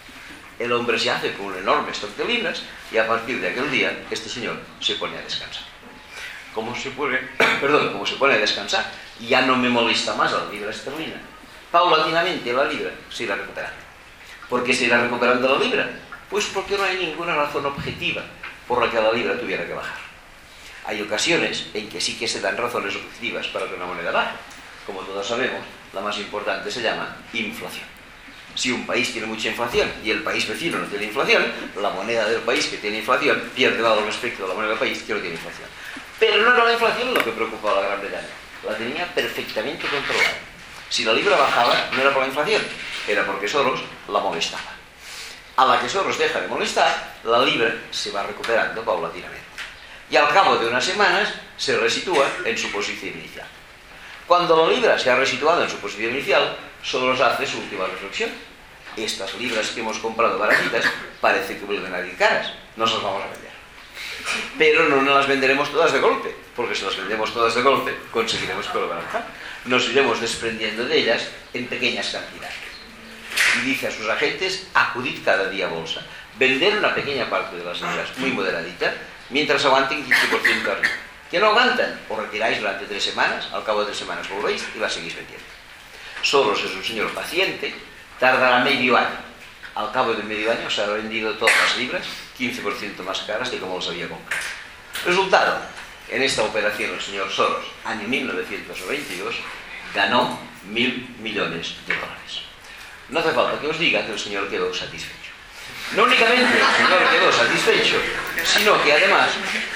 Speaker 2: El hombre se hace con un enorme stock de libras y a partir de aquel día este señor se pone a descansar. Como se pone, perdón, como se pone a descansar, ya no me molesta más la libra esterlina. Paulatinamente la libra se irá recuperando. ¿Por qué se irá recuperando la libra? Pues porque no hay ninguna razón objetiva por la que la libra tuviera que bajar. Hay ocasiones en que sí que se dan razones objetivas para que una moneda baje. Como todos sabemos, la más importante se llama inflación. Si un país tiene mucha inflación y el país vecino no tiene inflación, la moneda del país que tiene inflación pierde valor respecto a la moneda del país que no tiene inflación. Pero no era la inflación lo que preocupaba a la Gran Bretaña. La tenía perfectamente controlada. Si la libra bajaba, no era por la inflación, era porque Soros la molestaba. A la que Soros deja de molestar, la libra se va recuperando paulatinamente. Y al cabo de unas semanas se resitúa en su posición inicial. Cuando la libra se ha resituado en su posición inicial, Soros hace su última reflexión. Estas libras que hemos comprado baratitas parece que vuelven a ir caras, no se las vamos a vender. Pero no nos las venderemos todas de golpe, porque si las vendemos todas de golpe, conseguiremos que lo bajar. Nos iremos desprendiendo de ellas en pequeñas cantidades. Y dice a sus agentes, acudid cada día a bolsa, vender una pequeña parte de las libras, muy moderadita, mientras aguanten quince por ciento arriba. Que no aguantan, os retiráis durante tres semanas, al cabo de tres semanas volvéis y las seguís vendiendo. Soros es un señor paciente, tardará medio año. Al cabo de medio año se han vendido todas las libras, quince por ciento más caras de como los había comprado. Resultado, en esta operación el señor Soros, año mil novecientos veintidós, ganó mil millones de dólares. No hace falta que os diga que el señor quedó satisfecho. No únicamente el señor quedó satisfecho, sino que además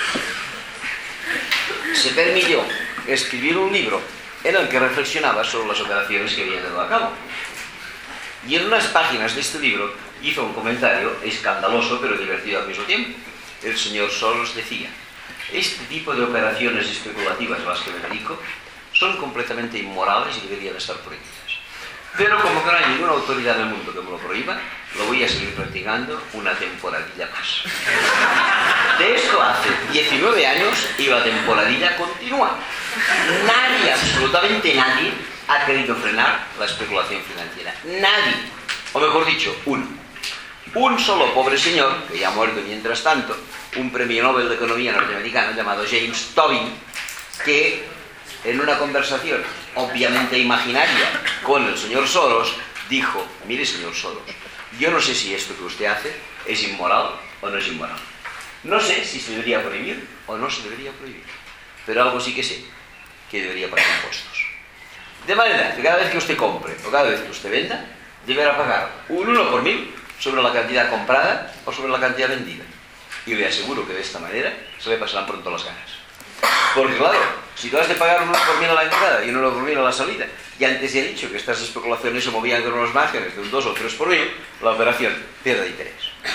Speaker 2: se permitió escribir un libro en el que reflexionaba sobre las operaciones que había llevado a cabo. Y en unas páginas de este libro hizo un comentario escandaloso pero divertido al mismo tiempo. El señor Soros decía, este tipo de operaciones especulativas a las que me dedico son completamente inmorales y deberían estar prohibidas. Pero como que no hay ninguna autoridad del mundo que me lo prohíba, lo voy a seguir practicando una temporadilla más. De esto hace diecinueve años años y la temporadilla continúa. Nadie, absolutamente nadie, ha querido frenar la especulación financiera. Nadie. O mejor dicho, uno. Un solo pobre señor, que ya ha muerto mientras tanto, un premio Nobel de Economía norteamericano llamado James Tobin, que en una conversación obviamente imaginaria con el señor Soros, dijo: mire, señor Soros, yo no sé si esto que usted hace es inmoral o no es inmoral. No sé si se debería prohibir o no se debería prohibir, pero algo sí que sé, que debería pagar impuestos. De manera que cada vez que usted compre o cada vez que usted venda, deberá pagar un uno por mil sobre la cantidad comprada o sobre la cantidad vendida. Y le aseguro que de esta manera se le pasarán pronto las ganas. Porque claro, si tú has de pagar un uno por mil a la entrada y un uno por mil a la salida, y antes he dicho que estas especulaciones se movían con unos márgenes de un dos o tres por mil, la operación pierde interés.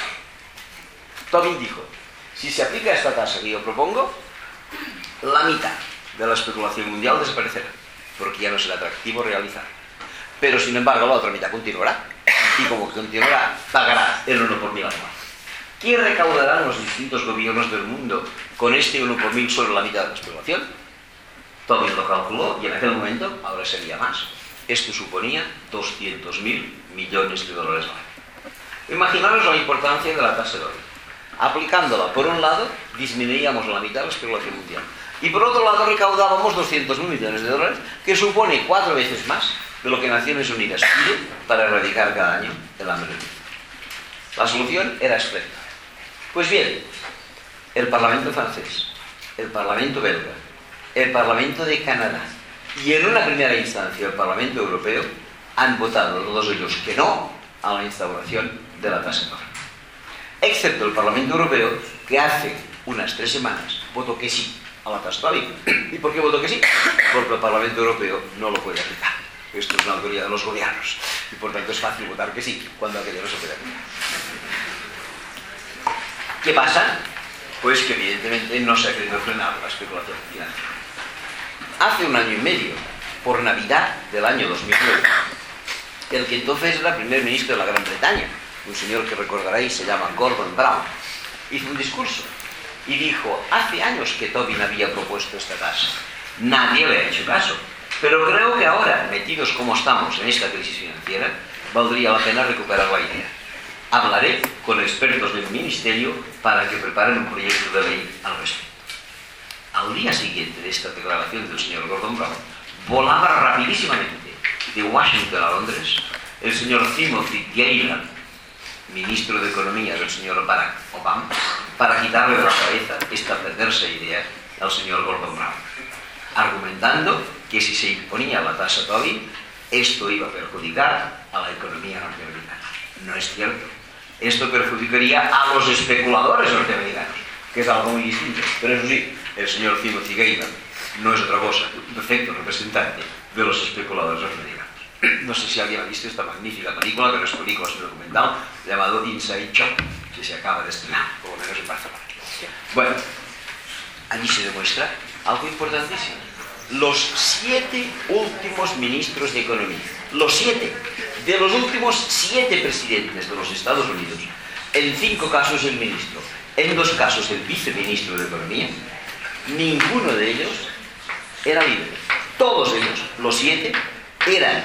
Speaker 2: Tobin dijo: si se aplica esta tasa que yo propongo, la mitad de la especulación mundial desaparecerá, porque ya no será atractivo realizar. Pero sin embargo la otra mitad continuará, y como continuará, pagará el uno por mil anual. ¿Qué recaudarán los distintos gobiernos del mundo con este uno por mil sobre la mitad de la especulación? Tobin lo calculó y en aquel momento, ahora sería más, esto suponía doscientos mil millones de dólares al año. Imaginaros la importancia de la tasa de oro. Aplicándola por un lado, disminuíamos la mitad de la especulación mundial. Y por otro lado, recaudábamos doscientos mil millones de dólares, que supone cuatro veces más de lo que Naciones Unidas pide para erradicar cada año el hambre. La solución era espléndida. Pues bien, el Parlamento francés, el Parlamento belga, el Parlamento de Canadá y en una primera instancia el Parlamento Europeo han votado todos ellos que no a la instauración de la tasa de oro. Excepto el Parlamento Europeo, que hace unas tres semanas votó que sí a la tasa de oro. ¿Y por qué votó que sí? Porque el Parlamento Europeo no lo puede aplicar. Esto es una autoridad de los gobiernos y por tanto es fácil votar que sí cuando aquello no se puede aplicar. ¿Qué pasa? Pues que evidentemente no se ha querido frenar la especulación financiera. Hace un año y medio, por Navidad del año dos mil nueve, el que entonces era primer ministro de la Gran Bretaña, un señor que recordaréis se llama Gordon Brown, hizo un discurso y dijo: hace años que Tobin había propuesto esta tasa, nadie le ha hecho caso, pero creo que ahora, metidos como estamos en esta crisis financiera, valdría la pena recuperar la idea. Hablaré con expertos del ministerio para que preparen un proyecto de ley al respecto. Al día siguiente de esta declaración del señor Gordon Brown, volaba rapidísimamente de Washington a Londres el señor Timothy Geithner, ministro de Economía del señor Barack Obama, para quitarle de la cabeza esta perversa idea al señor Gordon Brown, argumentando que si se imponía la tasa Tobin, esto iba a perjudicar a la economía norteamericana. No es cierto. Esto perjudicaría a los especuladores norteamericanos, que es algo muy distinto. Pero eso sí, el señor Timothy Geithner no es otra cosa, un perfecto representante de los especuladores norteamericanos. No sé si alguien ha visto esta magnífica película, que no es película, es un documental, llamado Inside Job, que se acaba de estrenar, por lo menos en Barcelona. Bueno, allí se demuestra algo importantísimo. Los siete últimos ministros de Economía, los siete, de los últimos siete presidentes de los Estados Unidos, en cinco casos el ministro, en dos casos el viceministro de Economía, ninguno de ellos era libre. Todos ellos, los siete, eran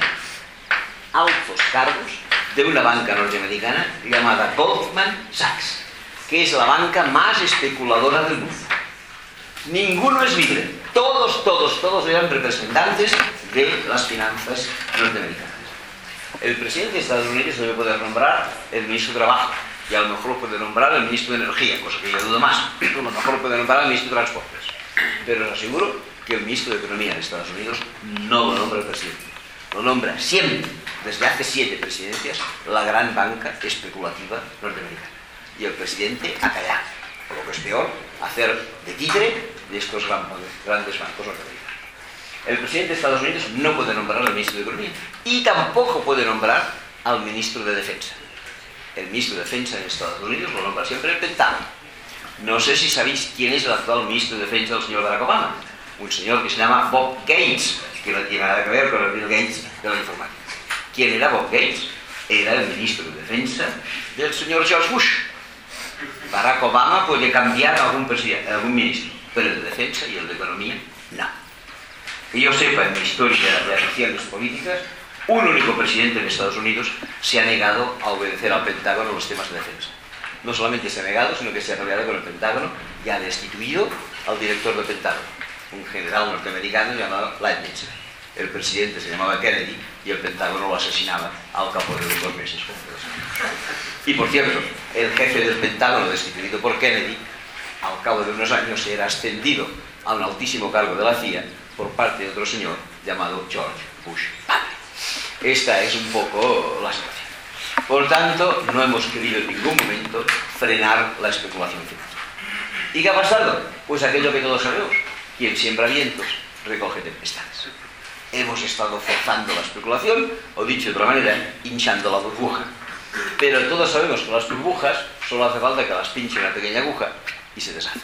Speaker 2: altos cargos de una banca norteamericana llamada Goldman Sachs, que es la banca más especuladora del mundo. Ninguno es libre. Todos, todos, todos eran representantes de las finanzas norteamericanas. El presidente de Estados Unidos debe poder nombrar el ministro de Trabajo y a lo mejor lo puede nombrar el ministro de Energía, cosa que yo dudo más. A lo mejor lo puede nombrar el ministro de Transportes. Pero os aseguro que el ministro de Economía de Estados Unidos no lo nombra el presidente. Lo nombra siempre, desde hace siete presidencias, la gran banca especulativa norteamericana. Y el presidente ha callado, o lo que es peor, hacer de títere de estos grandes bancos norteamericanos. El presidente de Estados Unidos no puede nombrar al ministro de Economía y tampoco puede nombrar al ministro de Defensa. El ministro de Defensa en Estados Unidos lo nombra siempre el Pentágono. No sé si sabéis quién es el actual ministro de Defensa del señor Barack Obama. Un señor que se llama Bob Gates, que no tiene nada que ver con el Bill Gates de la informática. ¿Quién era Bob Gates? Era el ministro de Defensa del señor George Bush. Barack Obama puede cambiar a algún, algún ministro, pero el de defensa y el de economía, no. Que yo sepa, en mi historia de acciones políticas, un único presidente en Estados Unidos se ha negado a obedecer al Pentágono los temas de defensa. No solamente se ha negado, sino que se ha peleado con el Pentágono y ha destituido al director del Pentágono, un general norteamericano llamado Leibniz. El presidente se llamaba Kennedy y el Pentágono lo asesinaba al cabo de dos meses. Y por cierto, el jefe del Pentágono, destituido por Kennedy, al cabo de unos años era ascendido a un altísimo cargo de la C I A por parte de otro señor llamado George Bush padre. Esta es un poco la situación. Por tanto, no hemos querido en ningún momento frenar la especulación financiera. ¿Y qué ha pasado? Pues aquello que todos sabemos: quien siembra vientos recoge tempestades. Hemos estado forzando la especulación, o dicho de otra manera, hinchando la burbuja. Pero todos sabemos que las burbujas solo hace falta que las pinche una pequeña aguja y se deshace.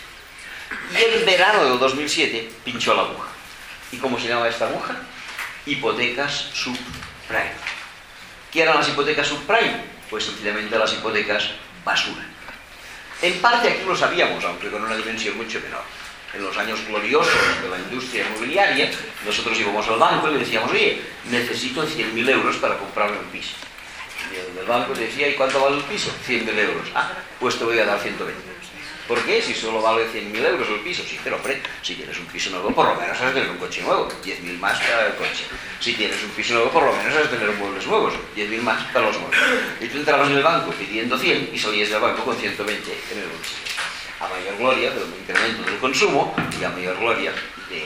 Speaker 2: Y en verano del dos mil siete pinchó la aguja. ¿Y cómo se llama esta aguja? Hipotecas subprime. ¿Qué eran las hipotecas subprime? Pues sencillamente las hipotecas basura. En parte aquí lo sabíamos, aunque con una dimensión mucho menor. En los años gloriosos de la industria inmobiliaria, nosotros íbamos al banco y le decíamos: oye, necesito cien mil euros para comprarme un piso. Y el del banco decía: ¿y cuánto vale el piso? cien mil euros. Ah, pues te voy a dar ciento veinte. ¿Por qué? Si solo vale cien mil euros el piso. Sí, pero hombre, si tienes un piso nuevo, por lo menos has de tener un coche nuevo, diez mil más para el coche. Si tienes un piso nuevo, por lo menos has de tener muebles nuevos, diez mil más para los muebles. Y tú entrabas en el banco pidiendo cien y salías del banco con ciento veinte en el bolsillo. A mayor gloria del incremento del consumo y a mayor gloria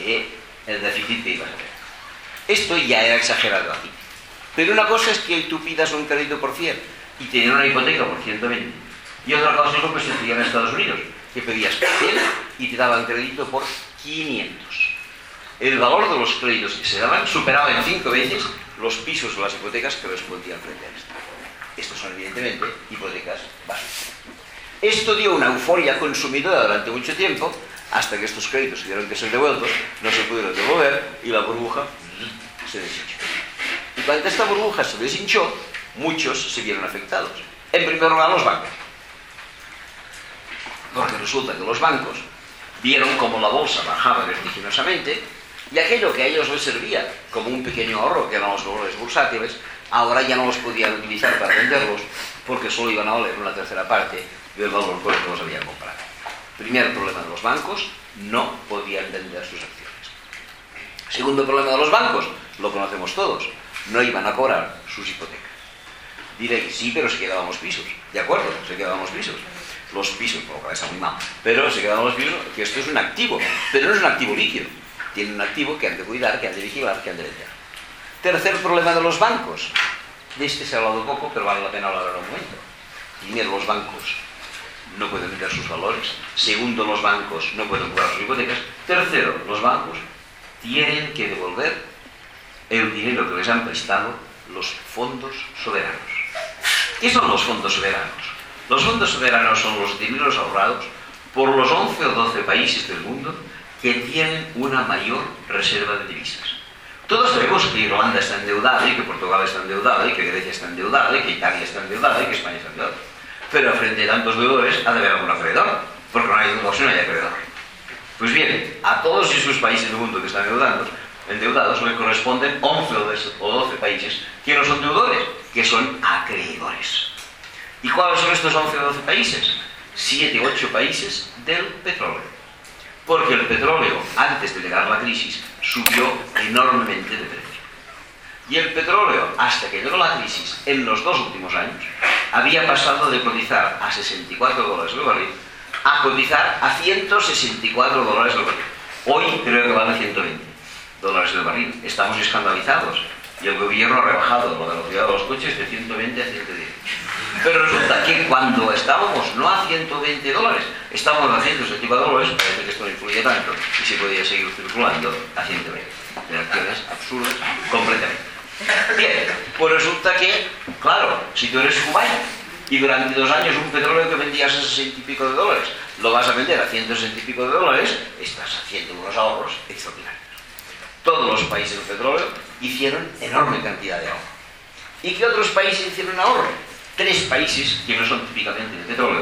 Speaker 2: del déficit que ibas a tener. Esto ya era exagerado aquí. Pero una cosa es que tú pidas un crédito por cien y tener una hipoteca por ciento veinte. Y otra cosa es lo que se hacía en Estados Unidos, que pedías cien y te daban crédito por quinientos. El valor de los créditos que se daban superaba en cinco veces los pisos o las hipotecas que respondían frente a esto. Estos son evidentemente hipotecas básicas. Esto dio una euforia consumidora durante mucho tiempo, hasta que estos créditos tuvieron que ser devueltos, no se pudieron devolver y la burbuja se deshinchó. Y cuando esta burbuja se deshinchó, muchos se vieron afectados. En primer lugar, los bancos. Porque resulta que los bancos vieron cómo la bolsa bajaba vertiginosamente y aquello que a ellos les servía como un pequeño ahorro, que eran los valores bursátiles, ahora ya no los podían utilizar para venderlos porque solo iban a valer una tercera parte del valor por el que los habían comprado. Primer problema de los bancos: no podían vender sus acciones. Segundo problema de los bancos, lo conocemos todos: no iban a cobrar sus hipotecas. Diréis: sí, pero se quedaban los pisos. De acuerdo, se quedaban los pisos. Los pisos, por lo cual está muy mal, pero se quedaban los pisos, que esto es un activo, pero no es un activo líquido. Tienen un activo que han de cuidar, que han de vigilar, que han de vender. Tercer problema de los bancos. De este se ha hablado poco, pero vale la pena hablar ahora un momento. Primero, los bancos no pueden vender sus valores. Segundo, los bancos no pueden cobrar sus hipotecas. Tercero, los bancos tienen que devolver el dinero que les han prestado los fondos soberanos. ¿Qué son los fondos soberanos? Los fondos soberanos son los dineros ahorrados por los once o doce países del mundo que tienen una mayor reserva de divisas. Todos sabemos que Irlanda está endeudada y que Portugal está endeudada y que Grecia está endeudada y que Italia está endeudada y que España está endeudada. Pero frente a tantos deudores ha de haber algún acreedor, porque no hay deudor si no hay acreedor. Pues bien, a todos esos países del mundo que están endeudados, endeudados le corresponden once o doce países que no son deudores, que son acreedores. ¿Y cuáles son estos once o doce países? siete u ocho países del petróleo. Porque el petróleo, antes de llegar la crisis, subió enormemente de precio. Y el petróleo, hasta que llegó la crisis, en los dos últimos años, había pasado de cotizar a sesenta y cuatro dólares el barril a cotizar a ciento sesenta y cuatro dólares el barril. Hoy creo que vale ciento veinte dólares el barril. Estamos escandalizados. Y el gobierno ha rebajado la velocidad de los coches de ciento veinte a ciento diez. Pero resulta que cuando estábamos no a ciento veinte dólares, estábamos a ciento sesenta y cuatro dólares, parece que esto no influye tanto, y se podía seguir circulando a ciento veinte. Reacciones absurdas completamente. Bien, pues resulta que, claro, si tú eres cubano y durante dos años un petróleo que vendías a sesenta y pico de dólares lo vas a vender a ciento sesenta y pico de dólares, estás haciendo unos ahorros extraordinarios. Todos los países del petróleo hicieron enorme cantidad de ahorro. ¿Y qué otros países hicieron ahorro? Tres países que no son típicamente de petróleo,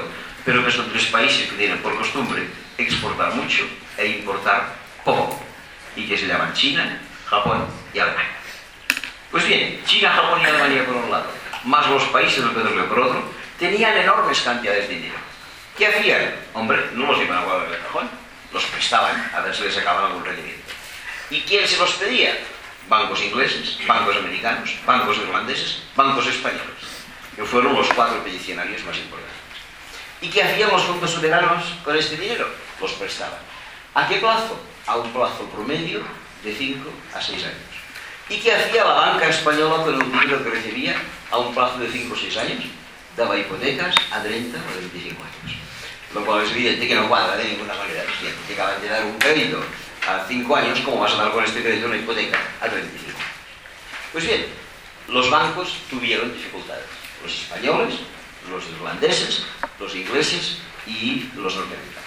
Speaker 2: pero que son tres países que tienen por costumbre exportar mucho e importar poco, y que se llaman China, Japón y Alemania. Pues bien, China, Japón y Alemania por un lado, más los países del petróleo por otro, tenían enormes cantidades de dinero. ¿Qué hacían? Hombre, no los iban a guardar en el cajón, los prestaban a ver si les sacaban algún rendimiento. ¿Y quién se los pedía? Bancos ingleses, bancos americanos, bancos irlandeses, bancos españoles, que fueron los cuatro peticionarios más importantes. ¿Y qué hacían los fondos soberanos con este dinero? Los prestaban. ¿A qué plazo? A un plazo promedio de cinco a seis años. ¿Y qué hacía la banca española con el dinero que recibía a un plazo de cinco o seis años? Daba hipotecas a treinta o veinticinco años. Lo cual es evidente que no cuadra de ninguna manera. Si te acaban de dar un crédito a cinco años, ¿cómo vas a dar con este crédito una hipoteca a treinta y cinco? Pues bien, los bancos tuvieron dificultades. Los españoles, los irlandeses, los ingleses y los norteamericanos.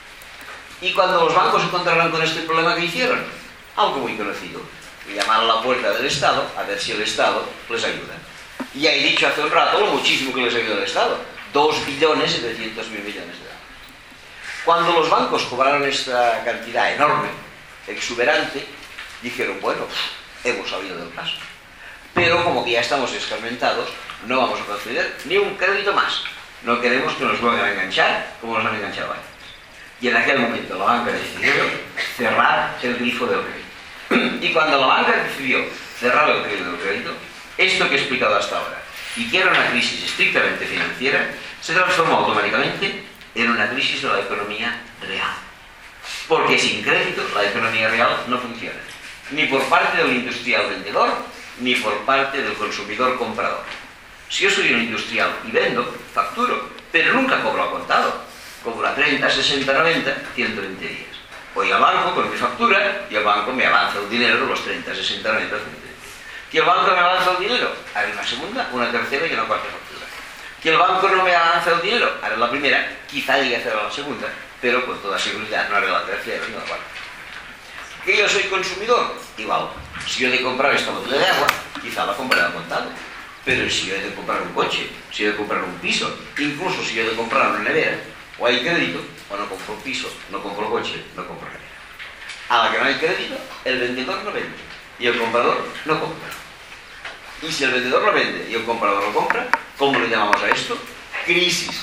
Speaker 2: Y cuando los bancos se encontraron con este problema, ¿qué hicieron? Algo muy conocido. Llamaron a la puerta del Estado a ver si el Estado les ayuda. Y he dicho hace un rato lo muchísimo que les ayudó el Estado. dos billones setecientos mil millones de dólares. Cuando los bancos cobraron esta cantidad enorme, exuberante, dijeron, bueno, hemos salido del paso. Pero como que ya estamos escarmentados, no vamos a conceder ni un crédito más. No queremos que nos vuelvan a enganchar como nos han enganchado antes. Y en aquel momento la banca decidió cerrar el grifo del crédito. Y cuando la banca decidió cerrar el crédito del crédito, esto que he explicado hasta ahora, y que era una crisis estrictamente financiera, se transformó automáticamente en una crisis de la economía real. Porque sin crédito la economía real no funciona. Ni por parte del industrial vendedor, ni por parte del consumidor comprador. Si yo soy un industrial y vendo, facturo, pero nunca cobro a contado. Cobro a treinta, sesenta, noventa, ciento veinte días. Voy al banco con mi factura y el banco me avanza el dinero de los treinta, sesenta, noventa, ciento veinte. Que el banco me avanza el dinero, haré una segunda, una tercera y una cuarta factura. Que el banco no me avanza el dinero, haré la primera, quizá llegue a hacer la segunda, pero con toda seguridad no haré la tercera ni la cuarta. Que yo soy consumidor, igual. Si yo he de comprar esta botella de agua, quizá la compraré a contado. Pero si yo he de comprar un coche, si yo he de comprar un piso, incluso si yo he de comprar una nevera, o hay crédito, o no compro piso, no compro coche, no compro nevera. A la que no hay crédito, el vendedor no vende y el comprador no compra. Y si el vendedor lo vende y el comprador lo compra, ¿cómo le llamamos a esto? Crisis.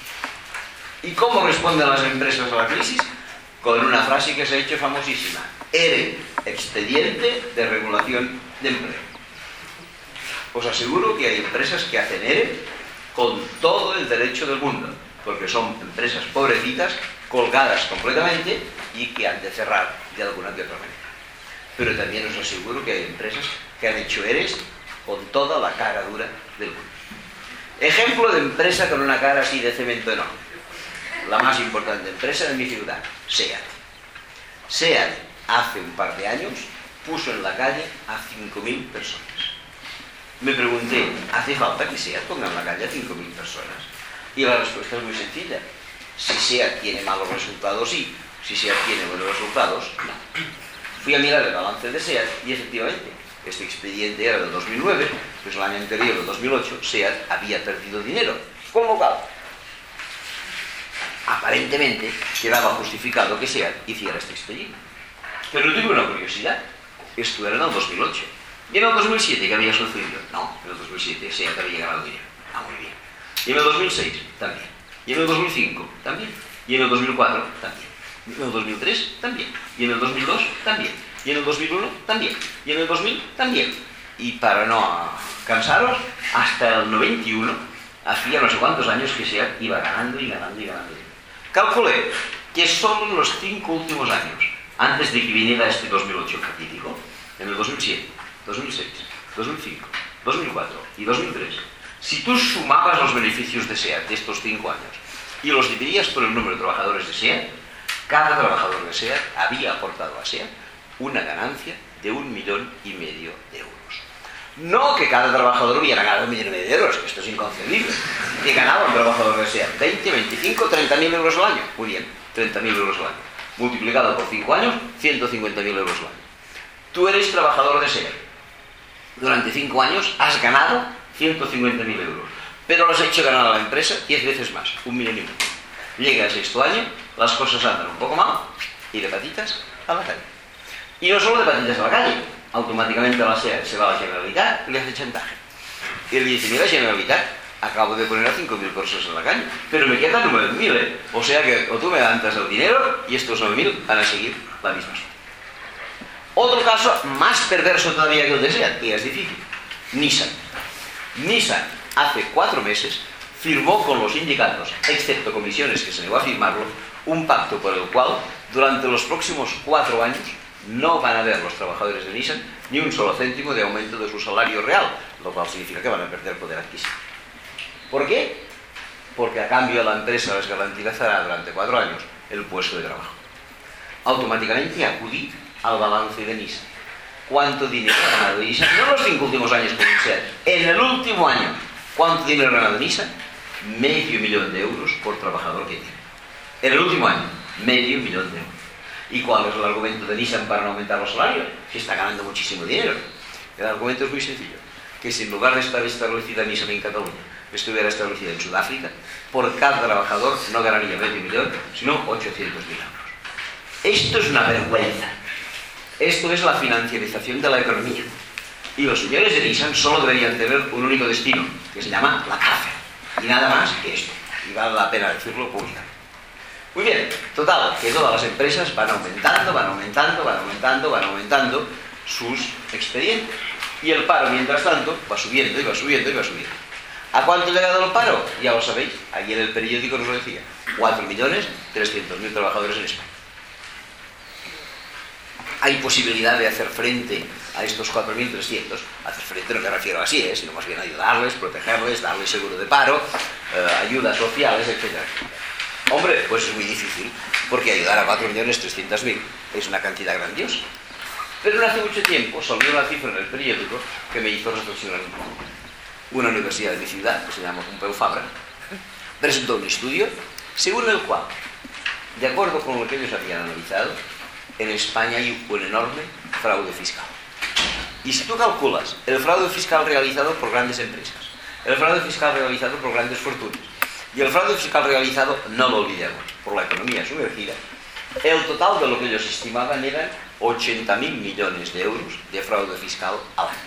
Speaker 2: ¿Y cómo responden las empresas a la crisis? Con una frase que se ha hecho famosísima: ERE, expediente de regulación de empleo. Os aseguro que hay empresas que hacen ERE con todo el derecho del mundo, porque son empresas pobrecitas, colgadas completamente y que han de cerrar de alguna que otra manera. Pero también os aseguro que hay empresas que han hecho EREs con toda la cara dura del mundo. Ejemplo de empresa con una cara así de cemento enorme. La más importante empresa de mi ciudad, SEAT. SEAT, hace un par de años, puso en la calle a cinco mil personas. Me pregunté, ¿hace falta que SEAT ponga en la calle a cinco mil personas? Y la respuesta es muy sencilla. Si SEAT tiene malos resultados, sí. Si SEAT tiene buenos resultados, no. Fui a mirar el balance de SEAT y efectivamente, este expediente era del dos mil nueve, pues el año anterior, del dos mil ocho, SEAT había perdido dinero. Con lo cual, aparentemente quedaba justificado que SEAT hiciera este expediente. Pero tuve una curiosidad. Esto era en el dos mil ocho. ¿Y en el dos mil siete qué había sucedido? No, en el dos mil siete SEAT había ganado dinero. Ah, muy bien. Y en el dos mil seis también. Y en el dos mil cinco también. Y en el dos mil cuatro también. Y en el dos mil tres también. Y en el dos mil dos también. Y en el dos mil uno también. Y en el dos mil también. Y para no cansaros, hasta el noventa y uno, hacía no sé cuántos años que SEAT iba ganando y ganando y ganando. Calculé que solo en los cinco últimos años, antes de que viniera este dos mil ocho fatídico, en el dos mil siete, dos mil seis, dos mil cinco, dos mil cuatro y dos mil tres, si tú sumabas los beneficios de SEAT de estos cinco años y los dividías por el número de trabajadores de SEAT, cada trabajador de SEAT había aportado a SEAT una ganancia de un millón y medio de euros. No que cada trabajador hubiera ganado un millón y medio de euros, que esto es inconcebible. Que ganaba un trabajador de SEAT veinte, veinticinco, treinta mil euros al año. Muy bien, treinta mil euros al año. Multiplicado por cinco años, ciento cincuenta mil euros al año. Tú eres trabajador de SEAT. Durante cinco años has ganado ciento cincuenta mil euros. Pero lo has hecho ganar a la empresa diez veces más, un millón y medio. Llega el sexto año, las cosas andan un poco mal y de patitas a la calle. Y no solo de patitas a la calle, automáticamente la se, se va a la Generalitat y le hace chantaje. Y le dice, mira Generalitat, acabo de poner a cinco mil personas en la calle, pero me quedan nueve mil, ¿eh? O sea que o tú me adelantas el dinero y estos nueve mil van a seguir la misma suerte. Otro caso más perverso todavía que el de SEAT, y es difícil. Nissan. Nissan, hace cuatro meses, firmó con los sindicatos, excepto comisiones que se negó a firmarlo, un pacto por el cual, durante los próximos cuatro años, no van a ver los trabajadores de Nissan ni un solo céntimo de aumento de su salario real, lo cual significa que van a perder poder adquisitivo. ¿Por qué? Porque a cambio la empresa les garantizará durante cuatro años el puesto de trabajo. Automáticamente acudí al balance de Nissan. ¿Cuánto dinero ha ganado Nissan? No en los cinco últimos años como SEAT, en el último año. ¿Cuánto dinero ha ganado Nissan? Medio millón de euros por trabajador que tiene. En el último año, medio millón de euros. ¿Y cuál es el argumento de Nissan para no aumentar los salarios? Si está ganando muchísimo dinero. El argumento es muy sencillo. Que si en lugar de estar establecida Nissan en Cataluña, estuviera establecida en Sudáfrica, por cada trabajador no ganaría medio millón, sino ochocientos mil euros. Esto es una vergüenza. Esto es la financiarización de la economía. Y los señores de Nissan solo deberían tener un único destino, que se llama la cárcel. Y nada más que esto. Y vale la pena decirlo públicamente. Muy bien, total, que todas las empresas van aumentando, van aumentando, van aumentando, van aumentando sus expedientes. Y el paro, mientras tanto, va subiendo y va subiendo y va subiendo. ¿A cuánto ha llegado el paro? Ya lo sabéis, ayer el periódico nos lo decía. cuatro millones trescientos mil trabajadores en España. ¿Hay posibilidad de hacer frente a estos cuatro mil trescientos? Hacer frente no me refiero así, ¿eh? Sino más bien ayudarles, protegerles, darles seguro de paro, eh, ayudas sociales, etcétera. Hombre, pues es muy difícil, porque ayudar a cuatro millones trescientos mil es una cantidad grandiosa. Pero no hace mucho tiempo salió una cifra en el periódico que me hizo reflexionar un poco. Una universidad de mi ciudad, que se llama Pompeu Fabra, presentó un estudio según el cual, de acuerdo con lo que ellos habían analizado, en España hay un enorme fraude fiscal. Y si tú calculas el fraude fiscal realizado por grandes empresas, el fraude fiscal realizado por grandes fortunas, y el fraude fiscal realizado, no lo olvidemos, por la economía sumergida, el total de lo que ellos estimaban eran ochenta mil millones de euros de fraude fiscal al año.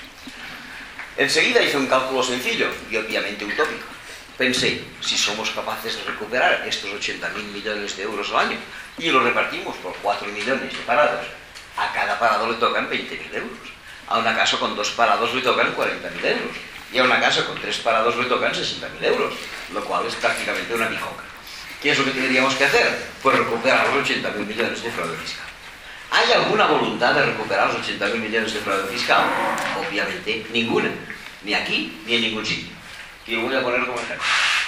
Speaker 2: Enseguida hice un cálculo sencillo y obviamente utópico. Pensé, si somos capaces de recuperar estos ochenta mil millones de euros al año y lo repartimos por cuatro millones de parados, a cada parado le tocan veinte mil euros. A una casa con dos parados le tocan cuarenta mil euros. Y a una casa con tres parados le tocan sesenta mil euros, lo cual es prácticamente una bicoca. ¿Qué es lo que tendríamos que hacer? Pues recuperar los ochenta mil millones de fraude fiscal. ¿Hay alguna voluntad de recuperar los ochenta mil millones de fraude fiscal? Obviamente ninguna, ni aquí ni en ningún sitio. Y lo voy a poner como ejemplo.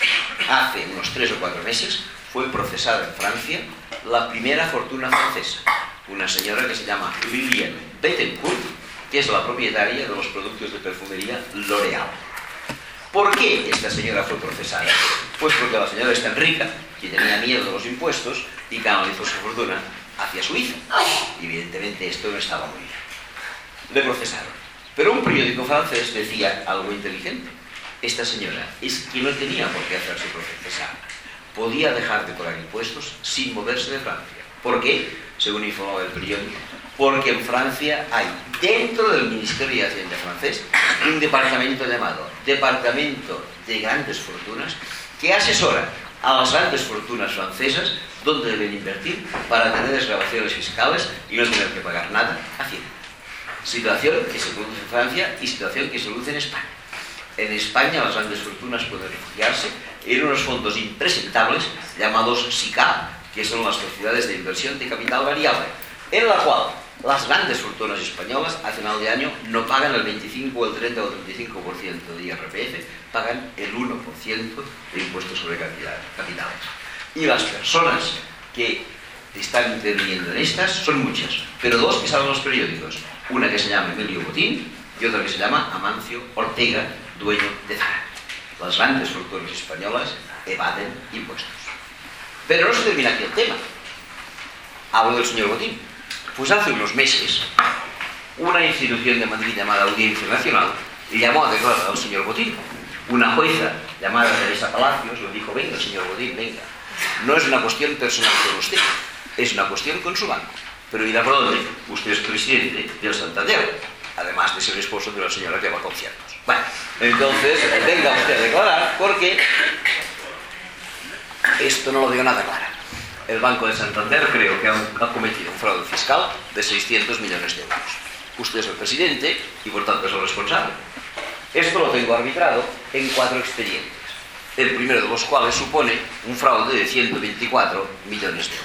Speaker 2: Hace unos tres o cuatro meses fue procesada en Francia la primera fortuna francesa, una señora que se llama Liliane Bettencourt, que es la propietaria de los productos de perfumería L'Oréal. ¿Por qué esta señora fue procesada? Pues porque la señora es tan rica que tenía miedo de los impuestos y canalizó su fortuna hacia Suiza. Y evidentemente esto no estaba muy bien. Le procesaron. Pero un periódico francés decía algo inteligente. Esta señora es que no tenía por qué hacerse procesar. Podía dejar de cobrar impuestos sin moverse de Francia. ¿Por qué? Según informaba el periódico. Porque en Francia hay, dentro del Ministerio de Hacienda francés, un departamento llamado Departamento de Grandes Fortunas que asesora a las grandes fortunas francesas dónde deben invertir para tener desgravaciones fiscales y no tener que pagar nada a Hacienda. Situación que se produce en Francia y situación que se produce en España. En España las grandes fortunas pueden refugiarse en unos fondos impresentables llamados SICAV, que son las sociedades de inversión de capital variable, en la cual las grandes fortunas españolas a final de año no pagan el veinticinco, el treinta o el treinta y cinco por ciento de I R P F, pagan el uno por ciento de impuestos sobre capitales. Y las personas que están interviniendo en estas son muchas, pero dos que salen en los periódicos. Una que se llama Emilio Botín y otra que se llama Amancio Ortega, dueño de Zara. Las grandes fortunas españolas evaden impuestos. Pero no se termina aquí el tema. Hablo del señor Botín. Pues hace unos meses, una institución de Madrid llamada Audiencia Nacional le llamó a declarar al señor Botín. Una jueza llamada Teresa Palacios le dijo, venga, señor Botín, venga. No es una cuestión personal con usted, es una cuestión con su banco. Pero ¿y la por dónde? Usted es presidente del Santander, además de ser esposo de la señora que va a conciertos. Bueno, entonces, venga usted a declarar, porque esto no lo digo nada claro. El Banco de Santander creo que ha, ha cometido un fraude fiscal de seiscientos millones de euros. Usted es el presidente y por tanto es el responsable. Esto lo tengo arbitrado en cuatro expedientes, el primero de los cuales supone un fraude de ciento veinticuatro millones de euros.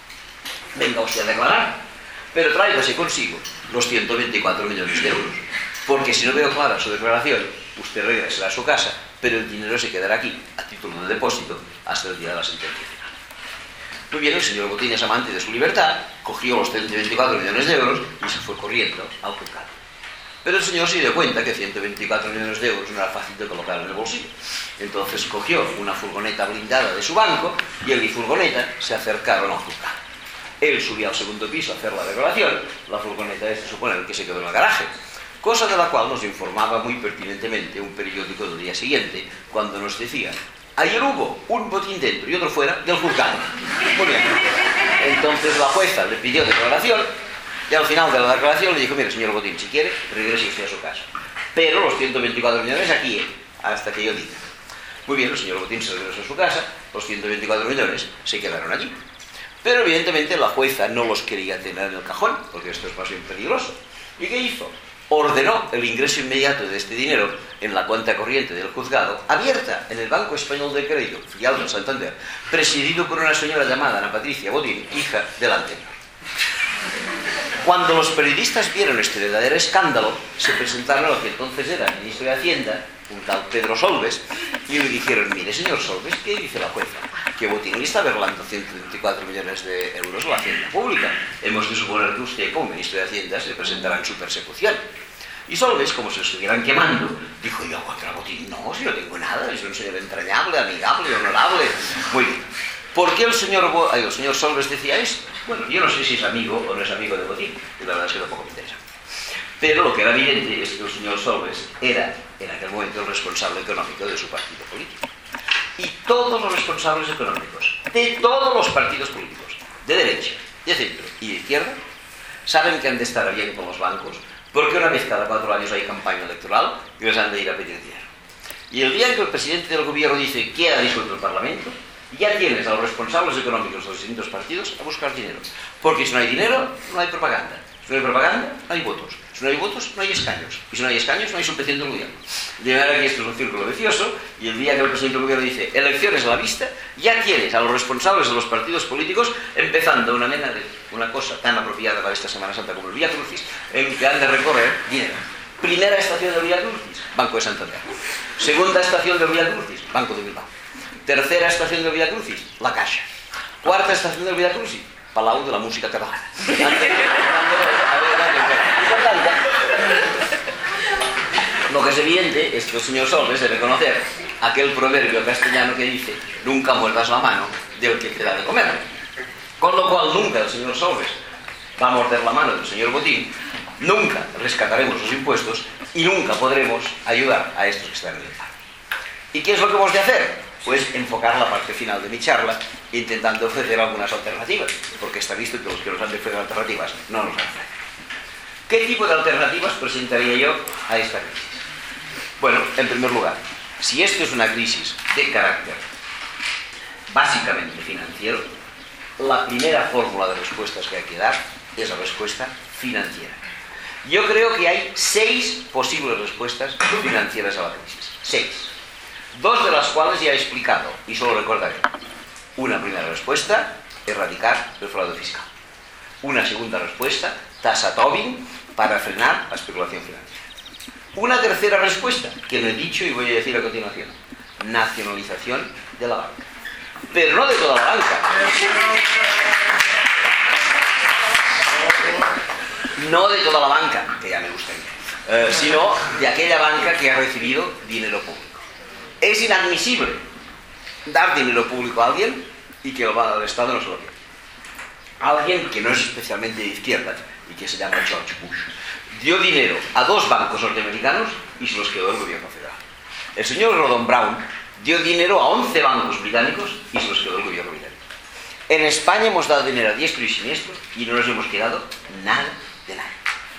Speaker 2: Venga usted a declarar, pero tráigase consigo los ciento veinticuatro millones de euros, porque si no veo clara su declaración, usted regresará a su casa, pero el dinero se quedará aquí, a título de depósito, hasta el día de la sentencia final. Muy bien, el señor Botín es amante de su libertad, cogió los ciento veinticuatro millones de euros y se fue corriendo al juzgado. Pero el señor se dio cuenta que ciento veinticuatro millones de euros no era fácil de colocar en el bolsillo. Entonces cogió una furgoneta blindada de su banco y él y furgoneta se acercaron al juzgado. Él subió al segundo piso a hacer la declaración, la furgoneta es, se supone, que se quedó en el garaje, cosa de la cual nos informaba muy pertinentemente un periódico del día siguiente, cuando nos decía: ayer hubo un botín dentro y otro fuera del juzgado. Muy bien. Entonces la jueza le pidió declaración y al final de la declaración le dijo: mire, señor Botín, si quiere, regrese usted a su casa. Pero los ciento veinticuatro millones aquí, ¿eh? Hasta que yo diga. Muy bien, el señor Botín se regresó a su casa, los ciento veinticuatro millones se quedaron allí. Pero evidentemente la jueza no los quería tener en el cajón, porque esto es más bien peligroso. ¿Y qué hizo? Ordenó el ingreso inmediato de este dinero en la cuenta corriente del juzgado, abierta en el Banco Español de Crédito, filial del Santander, presidido por una señora llamada Ana Patricia Botín, hija del anterior. Cuando los periodistas vieron este verdadero escándalo, se presentaron a lo que entonces era el ministro de Hacienda, un tal Pedro Solbes, y le dijeron: mire, señor Solbes, ¿qué dice la jueza? Que Botín le está berlando ciento veinticuatro millones de euros a la Hacienda Pública. Hemos de suponer que usted, como ministro de Hacienda, se presentará en su persecución. Y Solbes, como se lo estuvieran quemando, dijo: yo contra Botín no, si no tengo nada, es un señor entrañable, amigable, honorable. Muy bien. ¿Por qué el señor, Bo Ay, el señor Solbes decía esto? Bueno, yo no sé si es amigo o no es amigo de Botín, y la verdad es que tampoco me interesa. Pero lo que era evidente es que el señor Solbes era, en aquel momento, el responsable económico de su partido político. Y todos los responsables económicos de todos los partidos políticos, de derecha, de centro y de izquierda, saben que han de estar bien con los bancos, porque una vez cada cuatro años hay campaña electoral y les han de ir a pedir dinero. Y el día en que el presidente del gobierno dice que ha disuelto el Parlamento, ya tienes a los responsables económicos de los distintos partidos a buscar dinero. Porque si no hay dinero, no hay propaganda. Si no hay propaganda, no hay votos. Si no hay votos, no hay escaños. Y si no hay escaños, no hay subvención del gobierno. De manera que esto es un círculo vicioso, y el día que el presidente del gobierno dice elecciones a la vista, ya tienes a los responsables de los partidos políticos empezando una mena de una cosa tan apropiada para esta Semana Santa como el Vía Crucis, en que han de recorrer dinero. Primera estación del Vía Crucis, Banco de Santander. Segunda estación del Vía Crucis, Banco de Bilbao. Tercera estación del Vía Crucis, La Caixa. Cuarta estación del Vía Crucis, Palau de la Música Catalana. Lo que es evidente es que el señor Solbes debe conocer aquel proverbio castellano que dice: nunca muerdas la mano del que te da de comer. Con lo cual nunca el señor Solbes va a morder la mano del señor Botín, nunca rescataremos los impuestos y nunca podremos ayudar a estos que están en el paro. ¿Y qué es lo que hemos de hacer? Pues enfocar la parte final de mi charla intentando ofrecer algunas alternativas, porque está visto que los que nos han de ofrecer alternativas no nos han ofrecido. ¿Qué tipo de alternativas presentaría yo a esta crisis? Bueno, en primer lugar, si esto es una crisis de carácter básicamente financiero, la primera fórmula de respuestas que hay que dar es la respuesta financiera. Yo creo que hay seis posibles respuestas financieras a la crisis. Seis. Dos de las cuales ya he explicado, y solo recordaré. Una primera respuesta, erradicar el fraude fiscal. Una segunda respuesta, tasa Tobin para frenar la especulación financiera. Una tercera respuesta, que no he dicho y voy a decir a continuación, nacionalización de la banca. Pero no de toda la banca. No de toda la banca, que ya me gustaría, eh, sino de aquella banca que ha recibido dinero público. Es inadmisible dar dinero público a alguien y que el Estado no se lo quede. Alguien que no es especialmente de izquierda y que se llama George Bush dio dinero a dos bancos norteamericanos y se los quedó el gobierno federal. El señor Gordon Brown dio dinero a once bancos británicos y se los quedó el gobierno británico. En España hemos dado dinero a diestro y siniestro y no nos hemos quedado nada de nada.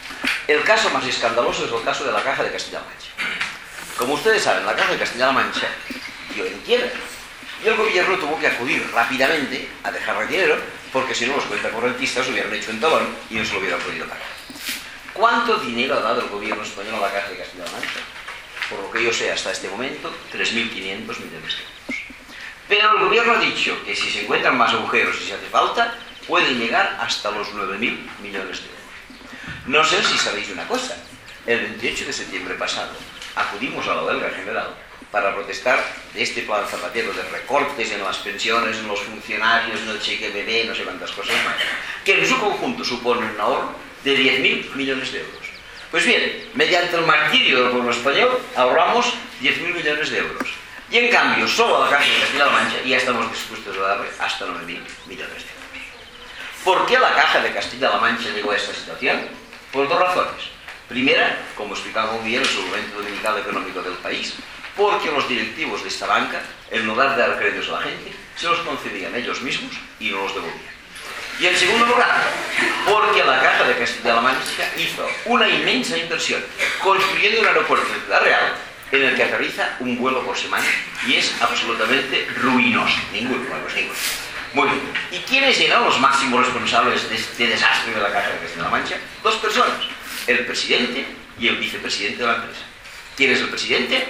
Speaker 2: El caso más escandaloso es el caso de la Caja de Castilla-La Mancha. Como ustedes saben, la Caja de Castilla-La Mancha dio en quiebra y el gobierno tuvo que acudir rápidamente a dejarle dinero porque si no los cuentacorrentistas hubieran hecho un talón y no se lo hubieran podido pagar. ¿Cuánto dinero ha dado el gobierno español a la Caja de Castilla-La Mancha? Por lo que yo sé hasta este momento, tres mil quinientos millones de euros. Pero el gobierno ha dicho que si se encuentran más agujeros y si hace falta, pueden llegar hasta los nueve mil millones de euros. No sé si sabéis una cosa. El veintiocho de septiembre pasado acudimos a la huelga general para protestar de este plan Zapatero de recortes en las pensiones, en los funcionarios, en el cheque bebé, no sé cuántas cosas más, que en su conjunto supone un ahorro de diez mil millones de euros. Pues bien, mediante el martirio del pueblo español ahorramos diez mil millones de euros. Y en cambio, solo a la Caja de Castilla-La Mancha ya estamos dispuestos a darle hasta nueve mil millones de euros. ¿Por qué la Caja de Castilla-La Mancha llegó a esta situación? Por dos razones. Primera, como explicaba muy bien el suplemento dominical económico del país, porque los directivos de esta banca, en lugar de dar créditos a la gente, se los concedían ellos mismos y no los devolvían. Y en segundo lugar, porque la Caja de Castilla-La Mancha hizo una inmensa inversión construyendo un aeropuerto en Ciudad Real en el que aterriza un vuelo por semana y es absolutamente ruinoso. Ninguno, bueno, pues ninguno. Muy bien. ¿Y quiénes eran los máximos responsables de este desastre de la Caja de Castilla-La Mancha? Dos personas, el presidente y el vicepresidente de la empresa. ¿Quién es el presidente?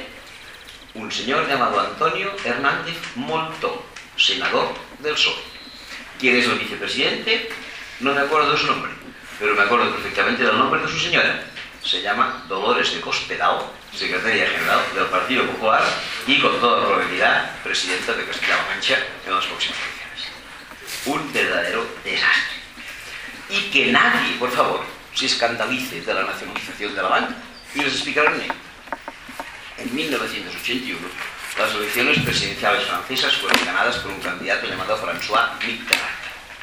Speaker 2: Un señor llamado Antonio Hernández Moltó, senador del P S O E. ¿Quién es el vicepresidente? No me acuerdo de su nombre, pero me acuerdo perfectamente del nombre de su señora. Se llama Dolores de Cospedal, secretaria general del Partido Popular y, con toda probabilidad, presidenta de Castilla-La Mancha en las próximas elecciones. Un verdadero desastre. Y que nadie, por favor, se escandalice de la nacionalización de la banca. Y les explicaré en ello. En mil novecientos ochenta y uno, las elecciones presidenciales francesas fueron ganadas por un candidato llamado François Mitterrand.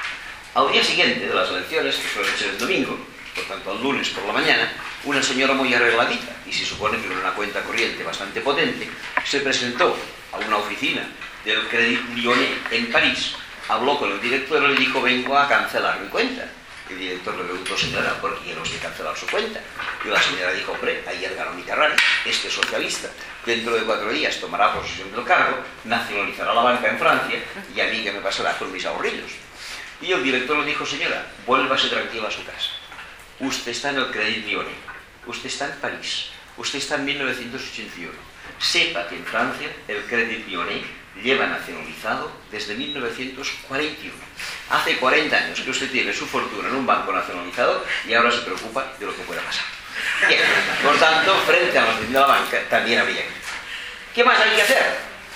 Speaker 2: Al día siguiente de las elecciones, que suelen ser el domingo, por tanto el lunes por la mañana, una señora muy arregladita, y se supone que con una cuenta corriente bastante potente, se presentó a una oficina del Crédit Lyonnais en París, habló con el director y le dijo: vengo a cancelar mi cuenta. El director le preguntó: señora, ¿por qué no se cancelar su cuenta? Y la señora dijo: hombre, ayer ganó Mitterrand, este socialista, dentro de cuatro días tomará posesión del cargo, nacionalizará la banca en Francia, y a mí que me pasará con mis ahorrillos. Y el director le dijo: señora, vuélvase tranquila a su casa. Usted está en el Crédit Lyonnais, usted está en París, usted está en mil novecientos ochenta y uno. Sepa que en Francia el Crédit Lyonnais lleva nacionalizado desde mil novecientos cuarenta y uno. Hace cuarenta años que usted tiene su fortuna en un banco nacionalizado y ahora se preocupa de lo que pueda pasar. Bien, por tanto, frente a la nacionalización de la banca también habría que... ¿Qué más hay que hacer?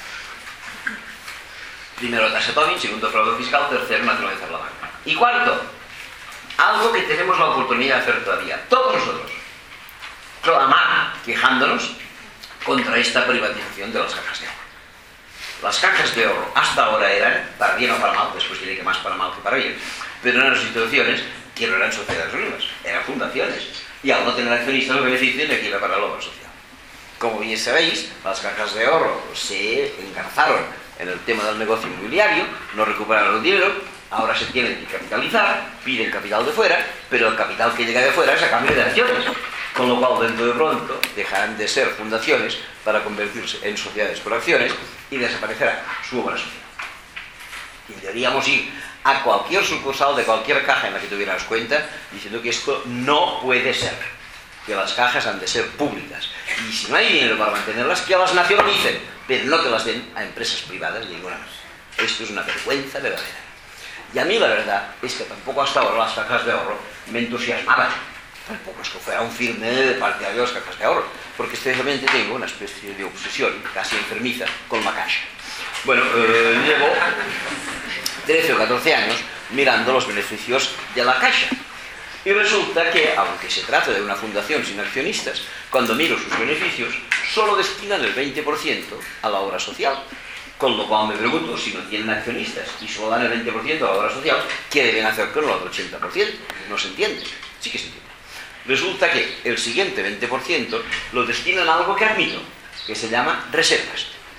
Speaker 2: Primero, tasa Tobin, segundo, fraude fiscal, tercero, nacionalizar la banca. Y cuarto, algo que tenemos la oportunidad de hacer todavía, todos nosotros, clamar, quejándonos contra esta privatización de las cajas de ahorro. Las cajas de ahorro hasta ahora eran, para bien o para mal, después diré que más para mal que para bien, pero eran instituciones que no eran sociedades anónimas, eran fundaciones, y al no tener accionistas lo benefician de aquí iba para la obra social. Como bien sabéis, las cajas de ahorro se engarzaron en el tema del negocio inmobiliario, no recuperaron el dinero, ahora se tienen que capitalizar, piden capital de fuera, pero el capital que llega de fuera es a cambio de acciones, con lo cual dentro de pronto dejarán de ser fundaciones para convertirse en sociedades por acciones y desaparecerá su obra social. Y deberíamos ir a cualquier sucursal de cualquier caja en la que tuvieras cuenta diciendo que esto no puede ser, que las cajas han de ser públicas y si no hay dinero para mantenerlas, que las nacionalicen, pero no que las den a empresas privadas de ninguna manera. Esto es una vergüenza verdadera. Y a mí la verdad es que tampoco hasta ahora las cajas de ahorro me entusiasmaban. Tampoco es que fuera un firme de partidario de las cajas de ahorro, porque especialmente tengo una especie de obsesión casi enfermiza con la Caixa. Bueno, eh, llevo trece o catorce años mirando los beneficios de la Caixa. Y resulta que, aunque se trata de una fundación sin accionistas, cuando miro sus beneficios, solo destinan el veinte por ciento a la obra social. Con lo cual me pregunto, si no tienen accionistas y solo dan el veinte por ciento a la obra social, ¿qué deben hacer con el otro ochenta por ciento? No se entiende. Sí que se entiende. Resulta que el siguiente veinte por ciento lo destinan a algo que admito, que se llama reservas.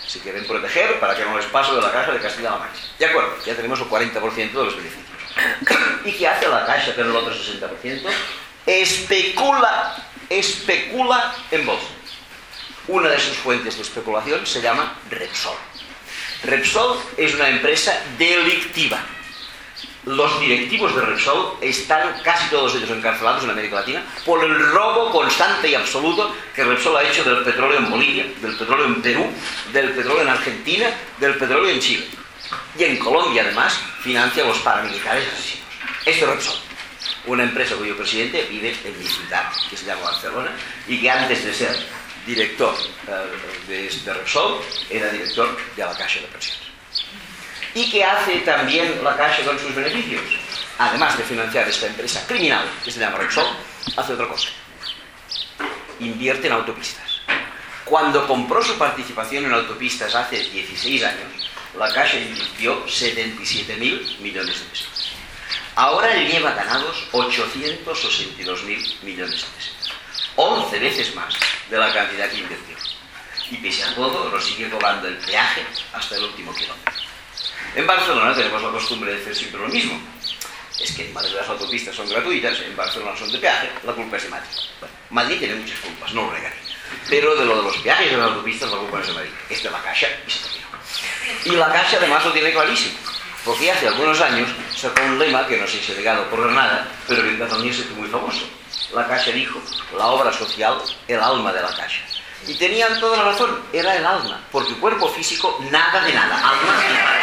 Speaker 2: Se quieren proteger para que no les pase de la Caixa de Castilla-La Mancha. De acuerdo, ya tenemos el cuarenta por ciento de los beneficios. ¿Y qué hace la Caixa con el otro sesenta por ciento? Especula, especula en bolsa. Una de sus fuentes de especulación se llama Repsol. Repsol es una empresa delictiva. Los directivos de Repsol están casi todos ellos encarcelados en América Latina por el robo constante y absoluto que Repsol ha hecho del petróleo en Bolivia, del petróleo en Perú, del petróleo en Argentina, del petróleo en Chile. Y en Colombia, además, financia a los paramilitares asesinos. Esto es Repsol, una empresa cuyo presidente vive en mi ciudad, que se llama Barcelona, y que antes de ser director uh, de, de Repsol era director de la Caixa de Pensiones. ¿Y qué hace también la Caixa con sus beneficios? Además de financiar esta empresa criminal que se llama Repsol, hace otra cosa. Invierte en autopistas. Cuando compró su participación en autopistas hace dieciséis años, la Caixa invirtió setenta y siete mil millones de pesos. Ahora lleva ganados ochocientos sesenta y dos mil millones de pesos. once veces más de la cantidad que invirtió. Y pese a todo, nos sigue cobrando el peaje hasta el último kilómetro. En Barcelona tenemos la costumbre de hacer siempre lo mismo. Es que en Madrid las autopistas son gratuitas, en Barcelona son de peaje, la culpa es de Madrid. Bueno, Madrid tiene muchas culpas, no lo negaré. Pero de lo de los peajes de las autopistas, la culpa es de Madrid. Es de la Caixa y se terminó. Y la Caixa además lo tiene clarísimo, porque hace algunos años sacó un lema que no sé si ha llegado por Granada, pero que en Cataluña se hizo muy famoso. La Caixa dijo, la obra social, el alma de la Caixa. Y tenían toda la razón, era el alma, porque cuerpo físico, nada de nada, alma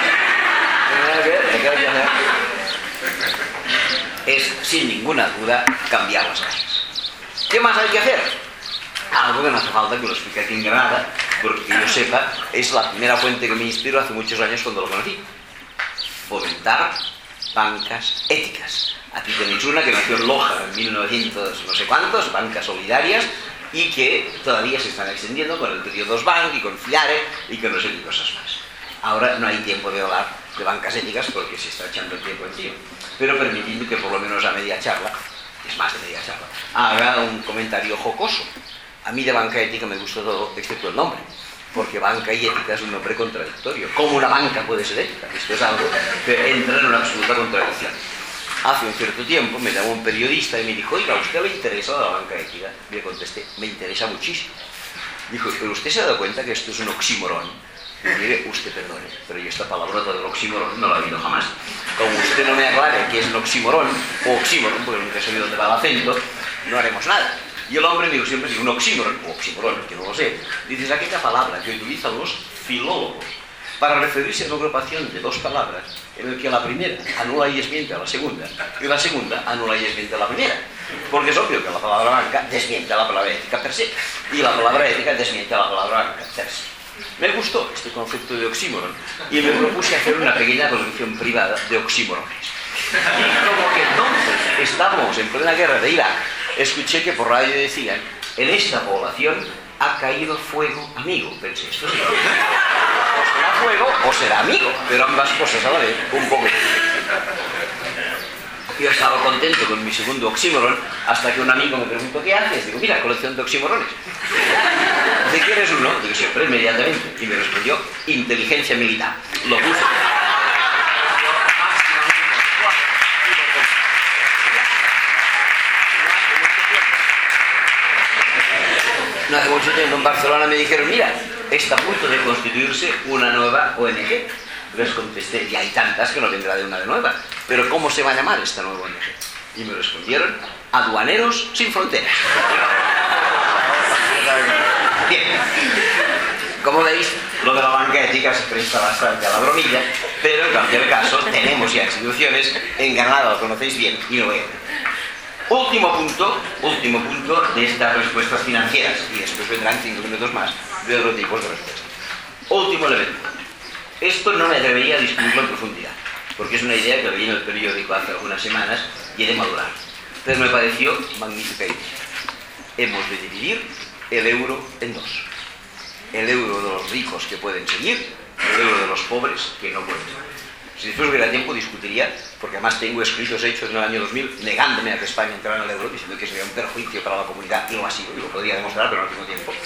Speaker 2: es, sin ninguna duda, cambiar las cosas. ¿Qué más hay que hacer? Algo que no hace falta que lo explique aquí en Granada, porque yo sepa, es la primera fuente que me inspiró hace muchos años cuando lo conocí. Fomentar bancas éticas. Aquí tenéis una que nació en Loja en mil novecientos no sé cuántos, bancas solidarias, y que todavía se están extendiendo con el periodo Bank y con Fiare y con no sé qué cosas más. Ahora no hay tiempo de hablar de bancas éticas porque se está echando el tiempo encima. Pero permitidme que por lo menos a media charla, es más de media charla, haga un comentario jocoso. A mí de banca ética me gusta todo, excepto el nombre, porque banca y ética es un nombre contradictorio. ¿Cómo una banca puede ser ética? Esto es algo que entra en una absoluta contradicción. Hace un cierto tiempo me llamó un periodista y me dijo, oiga, ¿a usted le interesa la banca ética? Y le contesté, me interesa muchísimo. Dijo, ¿pero usted se ha dado cuenta que esto es un oxímoron? Y mire, usted perdone, pero yo esta palabrota del oxímoron no la he oído jamás. Como usted no me aclare qué es un oxímoron, o oxímoron, porque nunca he sabido dónde va el acento, no haremos nada. Y el hombre me dijo siempre, un oxímoron, o oxímoron, que no lo sé, dices aquella palabra que utilizan los filólogos para referirse a una agrupación de dos palabras en el que la primera anula y desmiente a la segunda y la segunda anula y desmiente a la primera, porque es obvio que la palabra banca desmiente a la palabra ética per se y la palabra ética desmiente a la palabra banca per se. Me gustó este concepto de oxímoron y me propuse hacer una pequeña colección privada de oxímorones. Y como que entonces estamos en plena guerra de Irak, escuché que por radio decían, en esta población ha caído fuego amigo. Pensé, esto sí. O será fuego o será amigo, pero ambas cosas a la vez, un poco. Yo estaba contento con mi segundo oxímoron hasta que un amigo me preguntó, ¿qué haces? Digo, mira, colección de oxímorones. ¿De qué eres uno? Digo, siempre, inmediatamente. Y me respondió, inteligencia militar. Lo puse. No hace mucho tiempo en Barcelona me dijeron, mira, está a punto de constituirse una nueva O N G. Les contesté, y hay tantas que no vendrá de una de nueva, pero ¿cómo se va a llamar esta nueva O N G? Y me respondieron, Aduaneros Sin Fronteras. Bien, como veis, lo de la banca ética se presta bastante a la bromilla, pero en cualquier caso tenemos ya instituciones, en Granada lo conocéis bien, y no voy a ver. Último punto, último punto de estas respuestas financieras, y después vendrán cinco minutos más de otros tipos de respuestas. Último elemento. Esto no me atrevería a discutirlo en profundidad, porque es una idea que leí en el periódico hace algunas semanas y he de madurar. Pero me pareció magnífica idea. Hemos de dividir el euro en dos. El euro de los ricos que pueden seguir y el euro de los pobres que no pueden seguir. Si después hubiera tiempo discutiría, porque además tengo escritos hechos en el año dos mil negándome a que España entrara en el euro, diciendo que sería un perjuicio para la comunidad, y lo ha sido, y lo podría demostrar, pero no tengo tiempo.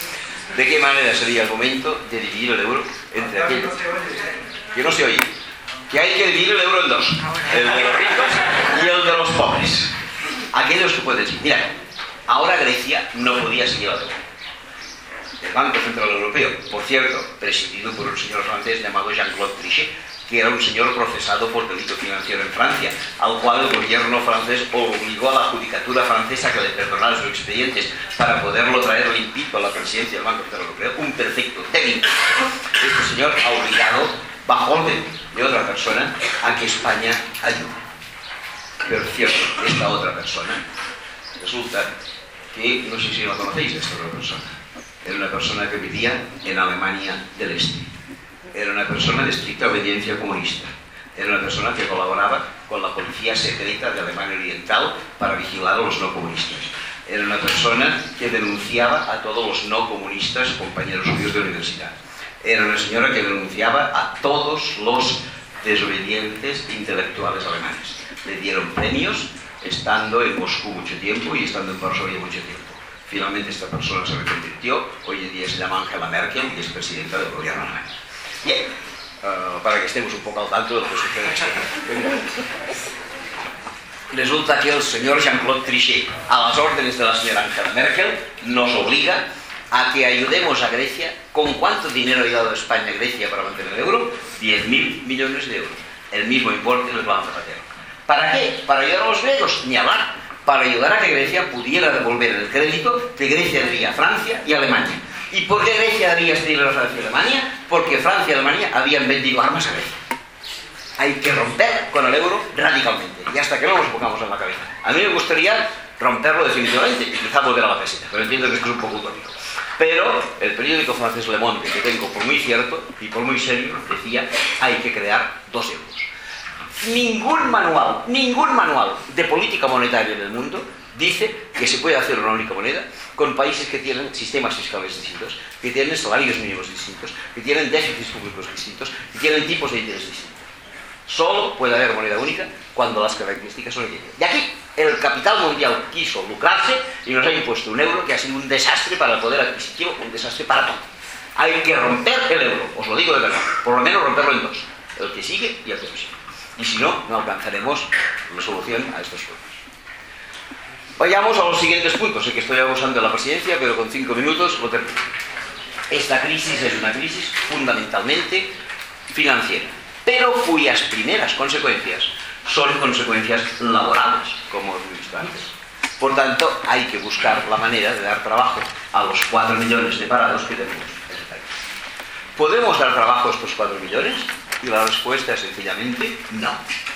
Speaker 2: ¿De qué manera sería el momento de dividir el euro entre aquellos? Que no se oye. Que hay que dividir el euro en dos. El de los ricos y el de los pobres. Aquellos que pueden decir, mira, ahora Grecia no podía seguir al euro. El Banco Central Europeo, por cierto, presidido por un señor francés llamado Jean-Claude Trichet, que era un señor procesado por delito financiero en Francia, al cual el gobierno francés obligó a la judicatura francesa que le perdonara sus expedientes para poderlo traer limpito a la presidencia del Banco Central Europeo, un perfecto técnico. Este señor ha obligado, bajo orden de otra persona, a que España ayude. Pero es cierto, esta otra persona, resulta que, no sé si la conocéis, esta otra persona, era una persona que vivía en Alemania del Este. Era una persona de estricta obediencia comunista. Era una persona que colaboraba con la policía secreta de Alemania Oriental para vigilar a los no comunistas. Era una persona que denunciaba a todos los no comunistas, compañeros suyos de universidad. Era una señora que denunciaba a todos los desobedientes intelectuales alemanes. Le dieron premios estando en Moscú mucho tiempo y estando en Varsovia mucho tiempo. Finalmente esta persona se reconvirtió, hoy en día se llama Angela Merkel y es presidenta del gobierno alemán. Bien, uh, para que estemos un poco al tanto de lo que sucede en España. Resulta que el señor Jean-Claude Trichet, a las órdenes de la señora Angela Merkel, nos obliga a que ayudemos a Grecia. ¿Con cuánto dinero ha ayudado España a Grecia para mantener el euro? diez mil millones de euros. El mismo importe del Banco Zapatero. ¿Para qué? ¿Para ayudar a los griegos? Ni hablar. Para ayudar a que Grecia pudiera devolver el crédito que Grecia debía a Francia y a Alemania. ¿Y por qué Grecia debía este dinero a Francia y Alemania? Porque Francia y Alemania habían vendido armas a Grecia. Hay que romper con el euro radicalmente, y hasta que no nos pongamos en la cabeza. A mí me gustaría romperlo definitivamente y quizá volver a la peseta, pero entiendo que esto es un poco utópico. Pero el periódico francés Le Monde, que tengo por muy cierto y por muy serio, decía, hay que crear dos euros. Ningún manual, ningún manual de política monetaria en el mundo dice que se puede hacer una única moneda con países que tienen sistemas fiscales distintos, que tienen salarios mínimos distintos, que tienen déficits públicos distintos, que tienen tipos de interés distintos. Solo puede haber moneda única cuando las características son idénticas. Y aquí el capital mundial quiso lucrarse y nos ha impuesto un euro que ha sido un desastre para el poder adquisitivo, un desastre para todo. Hay que romper el euro, os lo digo de verdad, por lo menos romperlo en dos, el que sigue y el que no sigue. Y si no, no alcanzaremos la solución a estos problemas. Vayamos a los siguientes puntos. Sé que estoy abusando de la presidencia, pero con cinco minutos lo termino. Esta crisis es una crisis fundamentalmente financiera, pero cuyas primeras consecuencias son consecuencias laborales, como hemos visto antes. Por tanto, hay que buscar la manera de dar trabajo a los cuatro millones de parados que tenemos en el país. ¿Podemos dar trabajo a estos cuatro millones? Y la respuesta es sencillamente no.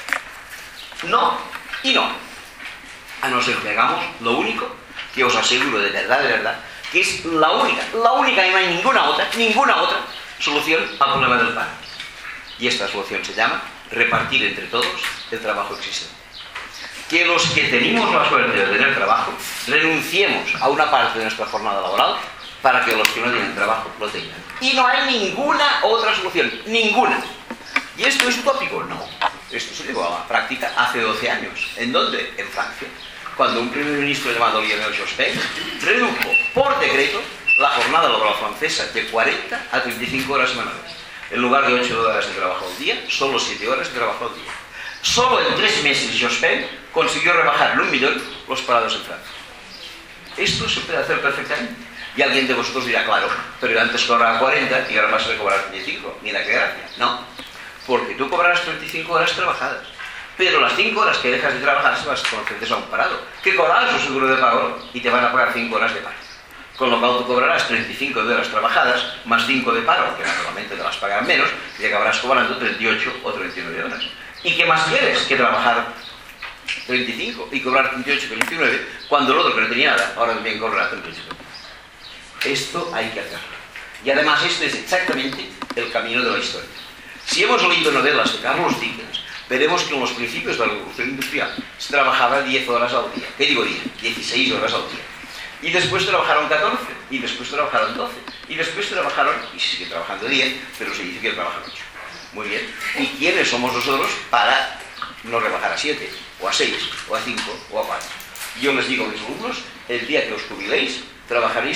Speaker 2: No y no. A no ser que hagamos lo único que os aseguro de verdad, de verdad, que es la única, la única y no hay ninguna otra, ninguna otra solución al problema del paro. Y esta solución se llama repartir entre todos el trabajo existente. Que los que tenemos la suerte de tener trabajo renunciemos a una parte de nuestra jornada laboral para que los que no tienen trabajo lo tengan. Y no hay ninguna otra solución, ninguna. ¿Y esto es utópico? No. Esto se llevó a la práctica hace doce años. ¿En dónde? En Francia. Cuando un primer ministro llamado Lionel Jospin redujo por decreto la jornada laboral francesa de cuarenta a treinta y cinco horas semanales. En lugar de ocho horas de trabajo al día, solo siete horas de trabajo al día. Solo en tres meses Jospin consiguió rebajar en un millón los parados en Francia. Esto se puede hacer perfectamente. Y alguien de vosotros dirá, claro, pero antes cobraba cuarenta y ahora vas a cobrar treinta y cinco. Mira qué gracia. No, porque tú cobrarás treinta y cinco horas trabajadas, pero las cinco horas que dejas de trabajar se vas a conceder a un parado, que cobrarás su seguro de pago y te van a pagar cinco horas de paro. Con lo cual tú cobrarás treinta y cinco de horas trabajadas, más cinco de paro, que naturalmente te las pagan menos, y acabarás cobrando treinta y ocho o treinta y nueve horas. ¿Y qué más quieres que trabajar treinta y cinco y cobrar treinta y ocho o treinta y nueve, cuando el otro que no tenía nada, ahora también cobrará treinta y ocho? Esto hay que hacerlo. Y además este es exactamente el camino de la historia. Si hemos leído novelas de Carlos Dickens, veremos que en los principios de la revolución industrial se trabajaba diez horas al día. ¿Qué digo diez? dieciséis horas al día. Y después trabajaron catorce, y después trabajaron doce, y después trabajaron, y se sigue trabajando diez, pero se dice que trabajan ocho. Muy bien. ¿Y quiénes somos nosotros para no rebajar a siete, o a seis, o a cinco, o a cuatro? Yo les digo a mis alumnos, el día que os jubiléis, trabajaréis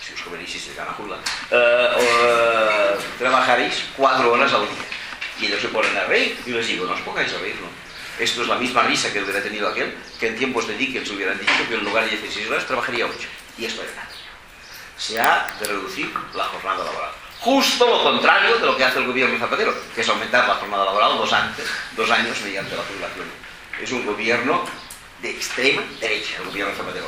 Speaker 2: si os convenís de Canajula, eh, eh, trabajaréis cuatro horas al día. Y ellos se ponen a reír y les digo, no os pongáis a reír, ¿no? Esto es la misma risa que hubiera tenido aquel que en tiempos de Dickens hubieran dicho que en lugar de dieciséis horas trabajaría ocho. Y esto es nada. Se ha de reducir la jornada laboral. Justo lo contrario de lo que hace el gobierno Zapatero, que es aumentar la jornada laboral dos, antes, dos años mediante la jubilación. Es un gobierno de extrema derecha, el gobierno Zapatero.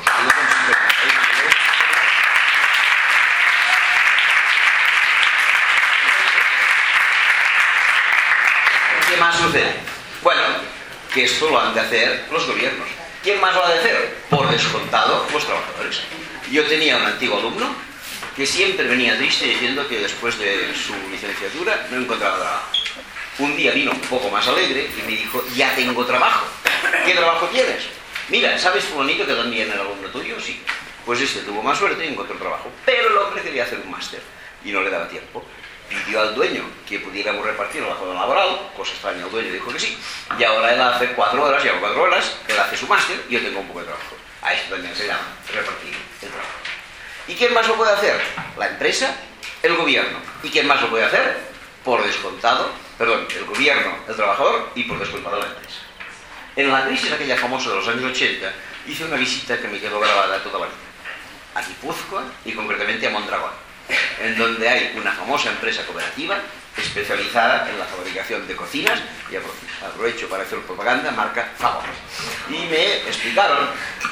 Speaker 2: ¿Qué más sucede? Bueno, que esto lo han de hacer los gobiernos. ¿Quién más lo ha de hacer? Por descontado, los trabajadores. Yo tenía un antiguo alumno que siempre venía triste diciendo que después de su licenciatura no encontraba trabajo. Un día vino un poco más alegre y me dijo, ya tengo trabajo. ¿Qué trabajo tienes? Mira, ¿sabes fulanito que también era alumno tuyo? Sí. Pues este tuvo más suerte y encontró trabajo. Pero el hombre quería hacer un máster y no le daba tiempo. Pidió al dueño que pudiéramos repartir la jornada laboral, cosa extraña, el dueño dijo que sí. Y ahora él hace cuatro horas, lleva cuatro horas, él hace su máster y yo tengo un poco de trabajo. A esto también se llama repartir el trabajo. ¿Y quién más lo puede hacer? La empresa, el gobierno. ¿Y quién más lo puede hacer? Por descontado, perdón, el gobierno, el trabajador y por descontado la empresa. En la crisis aquella famosa de los años ochenta, hice una visita que me quedó grabada toda la vida. A Guipúzcoa y concretamente a Mondragón, en donde hay una famosa empresa cooperativa especializada en la fabricación de cocinas, y aprovecho para hacer propaganda, marca Favor. Y me explicaron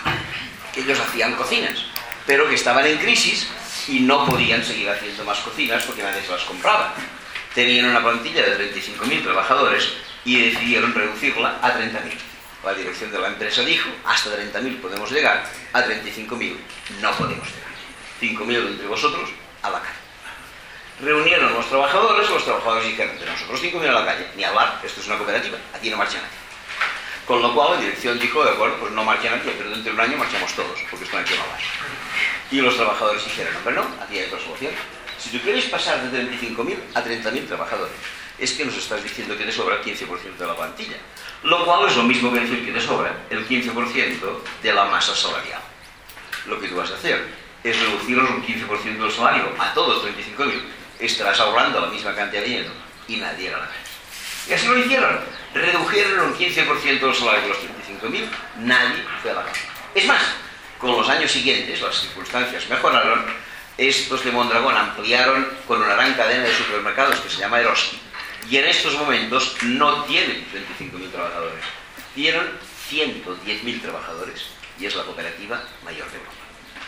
Speaker 2: que ellos hacían cocinas, pero que estaban en crisis y no podían seguir haciendo más cocinas porque nadie se las compraba. Tenían una plantilla de treinta y cinco mil trabajadores y decidieron reducirla a treinta mil. La dirección de la empresa dijo, hasta treinta mil podemos llegar, a treinta y cinco mil no podemos llegar. cinco mil entre vosotros, a la calle. Reunieron los trabajadores, los trabajadores dijeron, de nosotros cinco mil a la calle, ni hablar, esto es una cooperativa, aquí no marcha nadie. Con lo cual la dirección dijo, de acuerdo, pues no marcha nadie, pero dentro de un año marchamos todos, porque esto aquí no va. Y los trabajadores dijeron, no, pero no, aquí hay otra solución. Si tú quieres pasar de treinta y cinco mil a treinta mil trabajadores, es que nos estás diciendo que te sobra el quince por ciento de la plantilla. Lo cual es lo mismo que decir que te sobra el quince por ciento de la masa salarial. Lo que tú vas a hacer es reducirnos un quince por ciento del salario a todos treinta y cinco mil. Estarás ahorrando la misma cantidad de dinero y nadie era la calle. Y así lo hicieron. Redujeron un quince por ciento del salario de los treinta y cinco mil, nadie fue a la calle. Es más, con los años siguientes, las circunstancias mejoraron, estos de Mondragón ampliaron con una gran cadena de supermercados que se llama Eroski. Y en estos momentos no tienen treinta y cinco mil trabajadores, tienen ciento diez mil trabajadores y es la cooperativa mayor de Europa.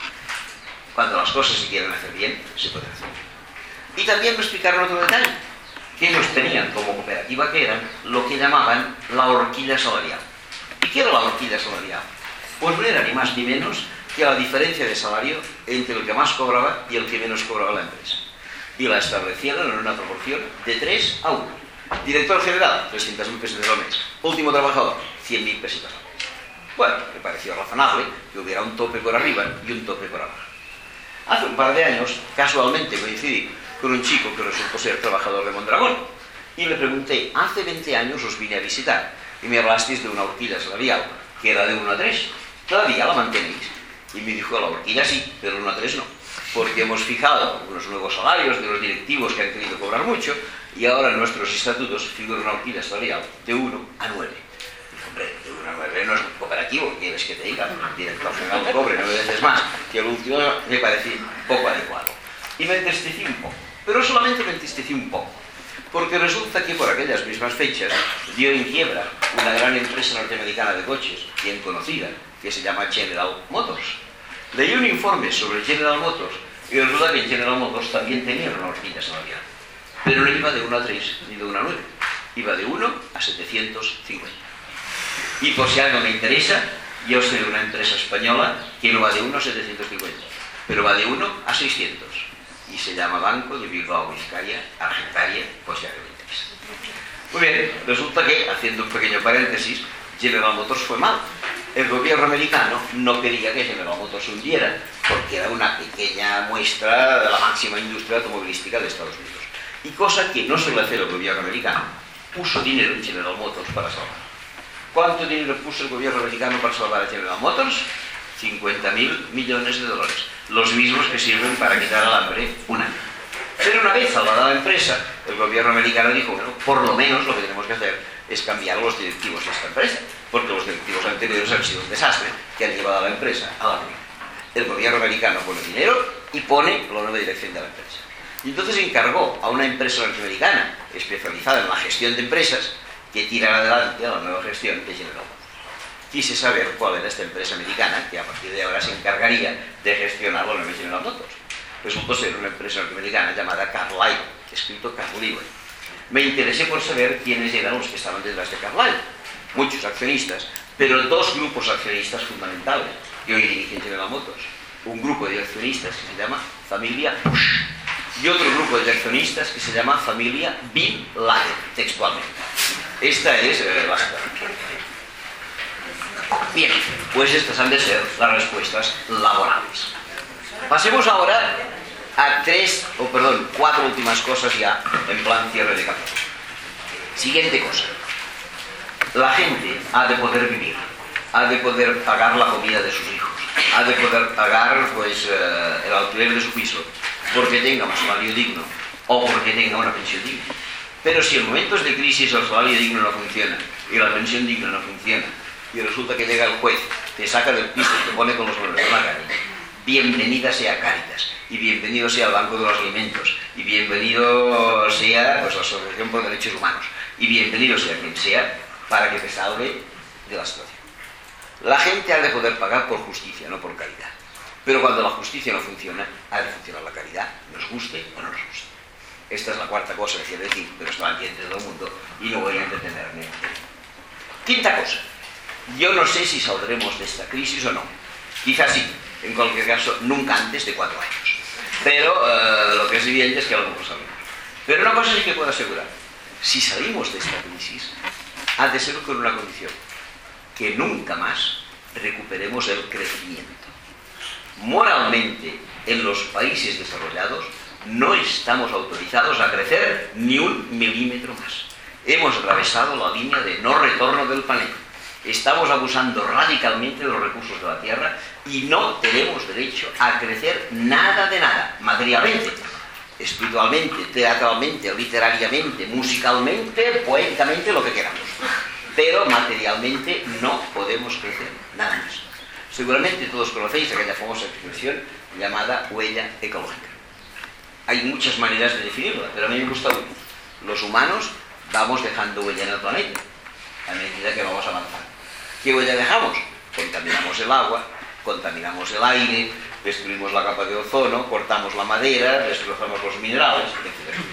Speaker 2: Cuando las cosas se quieren hacer bien, se pueden hacer bien. Y también me explicaron otro detalle, que ellos tenían como cooperativa que eran lo que llamaban la horquilla salarial. ¿Y qué era la horquilla salarial? Pues no era ni más ni menos que la diferencia de salario entre el que más cobraba y el que menos cobraba la empresa. Y la establecieron en una proporción de tres a uno. Director general, trescientos mil pesos al mes. Último trabajador, cien mil pesos al mes. Bueno, me pareció razonable que hubiera un tope por arriba y un tope por abajo. Hace un par de años, casualmente coincidí con un chico que resultó ser trabajador de Mondragón. Y le pregunté, hace veinte años os vine a visitar y me hablasteis de una horquilla salarial, que era de uno a tres. ¿Todavía la mantenéis? Y me dijo, la horquilla sí, pero el uno a tres no. Porque hemos fijado unos nuevos salarios de los directivos que han querido cobrar mucho y ahora en nuestros estatutos figura una horquilla salarial de uno a nueve. Dijo, hombre, de uno a nueve no es un cooperativo, ¿quieres que te diga? El director general cobre nueve veces más, que el último me parecía poco adecuado. Y me entristecí un poco, pero solamente me entristecí un poco, porque resulta que por aquellas mismas fechas dio en quiebra una gran empresa norteamericana de coches, bien conocida, que se llama General Motors. Leí un informe sobre General Motors y resulta que General Motors también tenía una horquilla salarial, pero no iba de uno a tres ni de uno a nueve, iba de uno a setecientos cincuenta. Y por si algo me interesa, yo soy una empresa española que no va de uno a setecientos cincuenta, pero va de uno a seiscientos y se llama Banco de Bilbao Vizcaya Argentaria, pues ya que me interesa. Muy bien, resulta que, haciendo un pequeño paréntesis, General Motors fue mal. El gobierno americano no quería que General Motors se hundiera porque era una pequeña muestra de la máxima industria automovilística de Estados Unidos. Y cosa que no suele hacer el gobierno americano, puso dinero en General Motors para salvarlo. ¿Cuánto dinero puso el gobierno americano para salvar a General Motors? cincuenta mil millones de dólares, los mismos que sirven para quitar al hambre un año. Pero una vez salvada la empresa, el gobierno americano dijo, bueno, por lo menos lo que tenemos que hacer es cambiar a los directivos de esta empresa, porque los directivos anteriores han sido un desastre que han llevado a la empresa a la ruina. El gobierno americano pone dinero y pone la nueva dirección de la empresa. Y entonces encargó a una empresa norteamericana especializada en la gestión de empresas que tirara adelante a la nueva gestión de General Motors. Quise saber cuál era esta empresa americana que a partir de ahora se encargaría de gestionar la nueva General Motors. Resultó ser una empresa norteamericana llamada Carlyle, escrito Carlyle. Me interesé por saber quiénes eran los que estaban detrás de Carlyle. Muchos accionistas, pero dos grupos accionistas fundamentales que hoy dirigen General Motors. Un grupo de accionistas que se llama Familia Bush y otro grupo de accionistas que se llama Familia Bin Laden, textualmente. Esta es eh, la historia. Bien, pues estas han de ser las respuestas laborales. Pasemos ahora a tres, o perdón, cuatro últimas cosas ya en plan cierre de capítulo. Siguiente cosa. La gente ha de poder vivir, ha de poder pagar la comida de sus hijos, ha de poder pagar pues eh, el alquiler de su piso, porque tenga un salario digno o porque tenga una pensión digna. Pero si en momentos de crisis el salario digno no funciona y la pensión digna no funciona y resulta que llega el juez, te saca del piso y te pone con los muebles en la calle, bienvenida sea Cáritas y bienvenido sea el Banco de los Alimentos y bienvenido sea pues, la Asociación por Derechos Humanos y bienvenido sea quien sea para que te salve de la situación. La gente ha de poder pagar por justicia, no por caridad. Pero cuando la justicia no funciona, ha de funcionar la caridad, nos guste o no nos guste. Esta es la cuarta cosa que quiero decir, pero esto la entiende todo el mundo y no voy a entretenerme. Quinta cosa. Yo no sé si saldremos de esta crisis o no. Quizás sí, en cualquier caso, nunca antes de cuatro años. Pero eh, lo que es evidente es que algo no salimos. Pero una cosa sí que puedo asegurar. Si salimos de esta crisis, ha de ser con una condición. Que nunca más recuperemos el crecimiento. Moralmente, en los países desarrollados, no estamos autorizados a crecer ni un milímetro más. Hemos atravesado la línea de no retorno del planeta. Estamos abusando radicalmente de los recursos de la Tierra y no tenemos derecho a crecer nada de nada, materialmente, espiritualmente, teatralmente, literariamente, musicalmente, poéticamente, lo que queramos. Pero materialmente no podemos crecer nada más. Seguramente todos conocéis aquella famosa expresión llamada huella ecológica. Hay muchas maneras de definirla, pero a mí me gusta una. Los humanos vamos dejando huella en el planeta a medida que vamos avanzando. ¿Qué huella dejamos? Contaminamos el agua, contaminamos el aire, destruimos la capa de ozono, cortamos la madera, destrozamos los minerales, etcétera.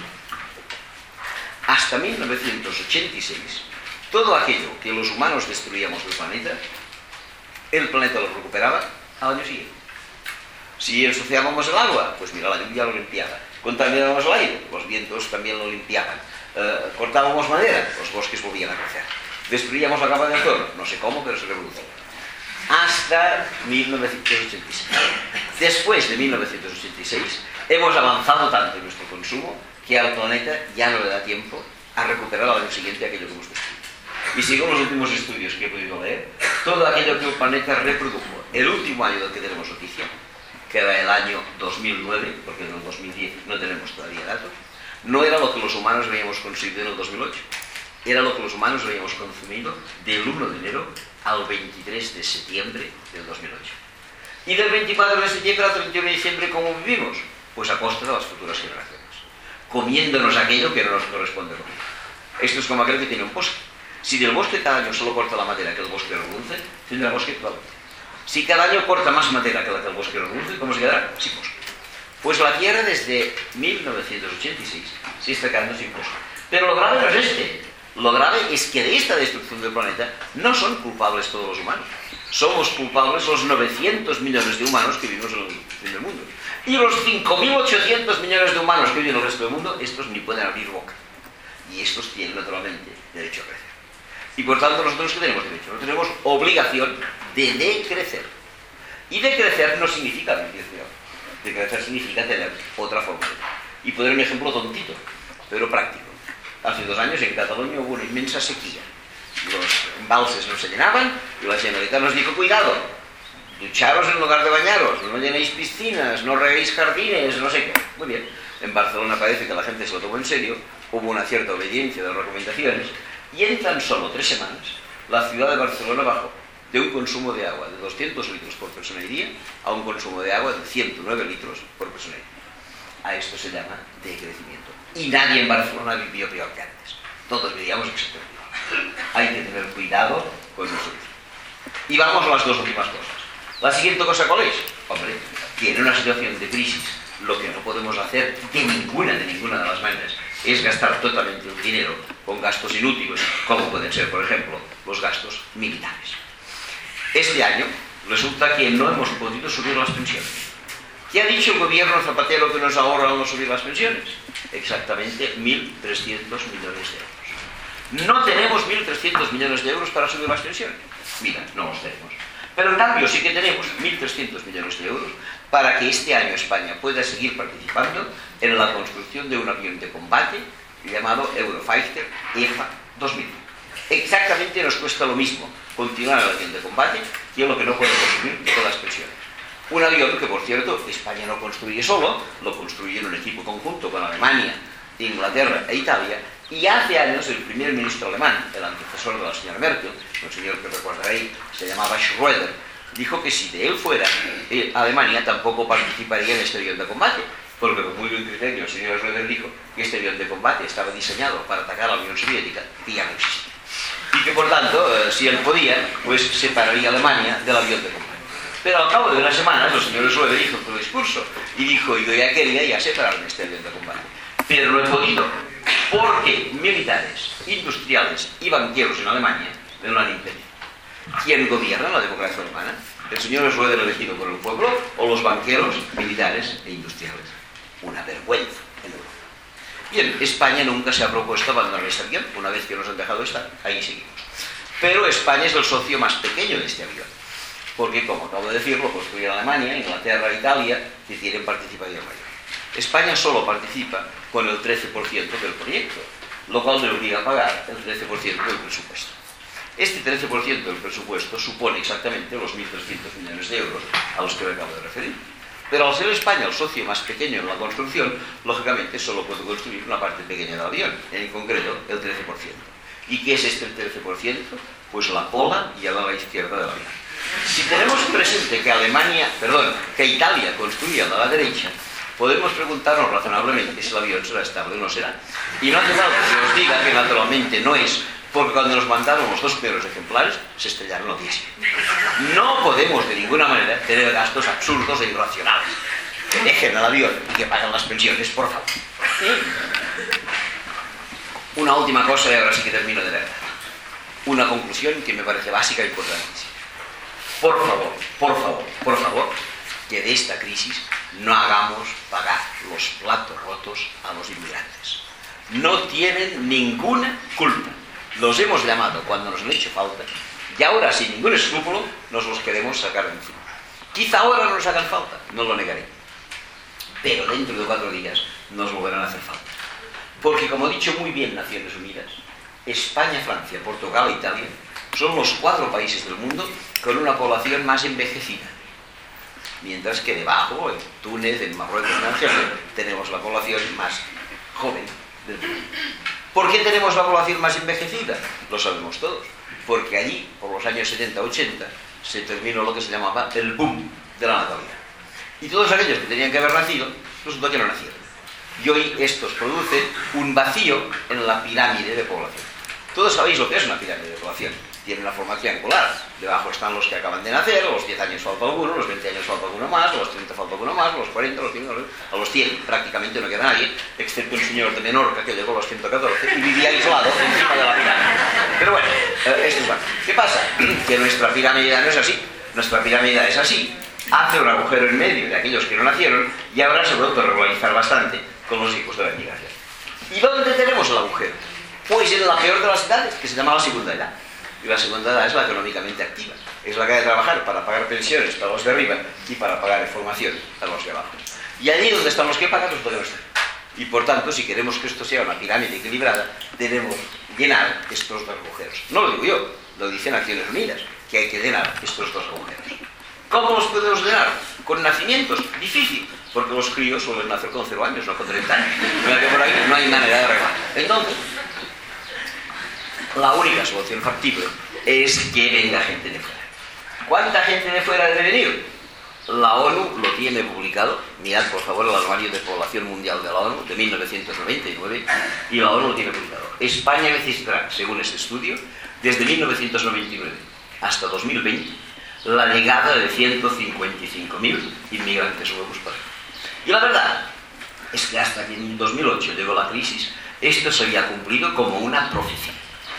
Speaker 2: Hasta mil novecientos ochenta y seis, todo aquello que los humanos destruíamos del planeta, el planeta lo recuperaba al año siguiente. Si ensuciábamos el agua, pues mira, la lluvia lo limpiaba. Contaminábamos el aire, los vientos también lo limpiaban. Eh, cortábamos madera, los bosques volvían a crecer. Destruíamos la capa de ozono, no sé cómo, pero se reproducía. Hasta mil novecientos ochenta y seis. Después de mil novecientos ochenta y seis, hemos avanzado tanto en nuestro consumo que al planeta ya no le da tiempo a recuperar al año siguiente aquello que hemos destruido. Y según los últimos estudios que he podido leer, todo aquello que el planeta reprodujo el último año del que tenemos noticia, que era el año dos mil nueve, porque en el dos mil diez no tenemos todavía datos, no era lo que los humanos habíamos conseguido en el dos mil ocho, era lo que los humanos habíamos consumido del uno de enero al veintitrés de septiembre del dos mil ocho. Y del veinticuatro de septiembre al treinta y uno de diciembre, ¿cómo vivimos? Pues a costa de las futuras generaciones, comiéndonos aquello que no nos corresponde comer. Esto es como aquel que tiene un bosque. Si del bosque cada año solo corta la madera que el bosque reduce, tendrá bosque totalmente. Si cada año corta más madera que la que el bosque reduce, ¿cómo se quedará? Sin bosque. Pues la Tierra desde mil novecientos ochenta y seis se está quedando sin bosque. Pero lo grave no es este. Lo grave es que de esta destrucción del planeta no son culpables todos los humanos. Somos culpables los novecientos millones de humanos que vivimos en el mundo. Y los cinco mil ochocientos millones de humanos que viven en el resto del mundo, estos ni pueden abrir boca. Y estos tienen naturalmente derecho a crecer. Y por tanto nosotros que tenemos derecho, no tenemos obligación de decrecer. Y decrecer no significa decrecer. Decrecer significa tener otra forma de vida. Y poner un ejemplo tontito, pero práctico. Hace dos años en Cataluña hubo una inmensa sequía. Los embalses no se llenaban y la Generalitat nos dijo, cuidado, ducharos en lugar de bañaros, no llenéis piscinas, no reguéis jardines, no sé qué. Muy bien, en Barcelona parece que la gente se lo tomó en serio, hubo una cierta obediencia de las recomendaciones, y en tan solo tres semanas la ciudad de Barcelona bajó de un consumo de agua de doscientos litros por persona y día a un consumo de agua de ciento nueve litros por persona y día. A esto se llama decrecimiento. Y nadie en Barcelona vivió peor que antes. Todos vivíamos exactamente igual. Hay que tener cuidado con nosotros. Y vamos a las dos últimas cosas. La siguiente cosa, ¿cuál es? Hombre, que en una situación de crisis lo que no podemos hacer de ninguna, de ninguna de las maneras es gastar totalmente el dinero con gastos inútiles, como pueden ser, por ejemplo, los gastos militares. Este año resulta que no hemos podido subir las pensiones. ¿Qué ha dicho el gobierno Zapatero que nos ahorra no subir las pensiones? Exactamente mil trescientos millones de euros. No tenemos mil trescientos millones de euros para subir las pensiones. Mira, no los tenemos. Pero en cambio sí que tenemos mil trescientos millones de euros para que este año España pueda seguir participando en la construcción de un avión de combate llamado Eurofighter E F A dos mil. Exactamente nos cuesta lo mismo continuar el avión de combate que lo que no podemos subir de todas las pensiones. Un avión que, por cierto, España no construye solo, lo construye en un equipo conjunto con Alemania, Inglaterra e Italia, y hace años el primer ministro alemán, el antecesor de la señora Merkel, un señor que recordaréis, se llamaba Schröder, dijo que si de él fuera, eh, Alemania tampoco participaría en este avión de combate, porque con muy buen criterio el señor Schröder dijo que este avión de combate estaba diseñado para atacar a la Unión Soviética, que ya no existe. Y que por tanto, eh, si él podía, pues separaría a Alemania del avión de combate. Pero al cabo de unas semanas, el señor Schröder hizo su discurso y dijo, yo ya quería ya separarme este avión de combate. Pero no he podido, porque militares, industriales y banqueros en Alemania me lo han impedido. ¿Quién gobierna la democracia alemana? ¿El señor Schröder elegido por el pueblo o los banqueros, militares e industriales? Una vergüenza en Europa. Bien, España nunca se ha propuesto abandonar este avión. Una vez que nos han dejado estar, ahí seguimos. Pero España es el socio más pequeño de este avión, porque, como acabo de decirlo, construye Alemania, Inglaterra e Italia, que tienen participación mayor. España solo participa con el trece por ciento del proyecto, lo cual le obliga a pagar el trece por ciento del presupuesto. Este trece por ciento del presupuesto supone exactamente los mil trescientos millones de euros a los que me acabo de referir. Pero al ser España el socio más pequeño en la construcción, lógicamente solo puede construir una parte pequeña del avión, en concreto el trece por ciento. ¿Y qué es este trece por ciento? Pues la cola y el ala izquierda del avión. Si tenemos presente que Alemania, perdón, que Italia construye el ala derecha, podemos preguntarnos razonablemente si el avión será estable o no será. Y no hace falta que os diga que naturalmente no es, porque cuando nos mandaron los dos primeros ejemplares se estrellaron los diésel. No podemos de ninguna manera tener gastos absurdos e irracionales. Que dejen el avión y que paguen las pensiones, por favor. Una última cosa y ahora sí que termino de verdad. Una conclusión que me parece básica e importantísima. Por favor, por favor, por favor, que de esta crisis no hagamos pagar los platos rotos a los inmigrantes. No tienen ninguna culpa. Los hemos llamado cuando nos han hecho falta y ahora, sin ningún escrúpulo, nos los queremos sacar de encima. Quizá ahora no nos hagan falta, no lo negaré. Pero dentro de cuatro días nos volverán a hacer falta. Porque, como ha dicho muy bien Naciones Unidas, España, Francia, Portugal e Italia son los cuatro países del mundo con una población más envejecida. Mientras que debajo, en Túnez, en Marruecos, en Argelia, tenemos la población más joven del mundo. ¿Por qué tenemos la población más envejecida? Lo sabemos todos. Porque allí, por los años setenta ochenta, se terminó lo que se llamaba el boom de la natalidad. Y todos aquellos que tenían que haber nacido, resulta que no nacieron. Y hoy estos producen un vacío en la pirámide de población. Todos sabéis lo que es una pirámide de población. Tiene una forma triangular. Debajo están los que acaban de nacer, a los diez años falta alguno, a los veinte años falta alguno más, a los treinta falta alguno más, a los cuarenta, a los cincuenta, a los cien prácticamente no queda nadie, excepto un señor de Menorca que llegó a los ciento catorce y vivía aislado encima de la pirámide. Pero bueno, eh, esto es bueno. ¿Qué pasa? Que nuestra pirámide no es así. Nuestra pirámide es así. Hace un agujero en medio de aquellos que no nacieron y ahora se puede regularizar bastante con los hijos de la inmigración. ¿Y dónde tenemos el agujero? Pues en la peor de las edades, que se llama la segunda edad. Y la segunda edad es la económicamente activa. Es la que ha de trabajar para pagar pensiones para los de arriba y para pagar formación a los de abajo. Y allí donde están los que pagan, los podemos estar. Y por tanto, si queremos que esto sea una pirámide equilibrada, debemos llenar estos dos agujeros. No lo digo yo, lo dicen Naciones Unidas, que hay que llenar estos dos agujeros. ¿Cómo los puede ordenar? Con nacimientos, difícil, porque los críos suelen nacer con cero años, no con treinta años. Mira que por ahí no hay manera de arreglar. Entonces, la única solución factible es que venga gente de fuera. ¿Cuánta gente de fuera debe venir? La ONU lo tiene publicado. Mirad, por favor, el anuario de población mundial de la ONU de mil novecientos noventa y nueve, y la ONU lo tiene publicado. España necesitará, según este estudio, desde mil novecientos noventa y nueve hasta dos mil veinte, la llegada de ciento cincuenta y cinco mil inmigrantes nuevos para aquí. Y la verdad es que hasta que en dos mil ocho llegó la crisis, esto se había cumplido como una profecía.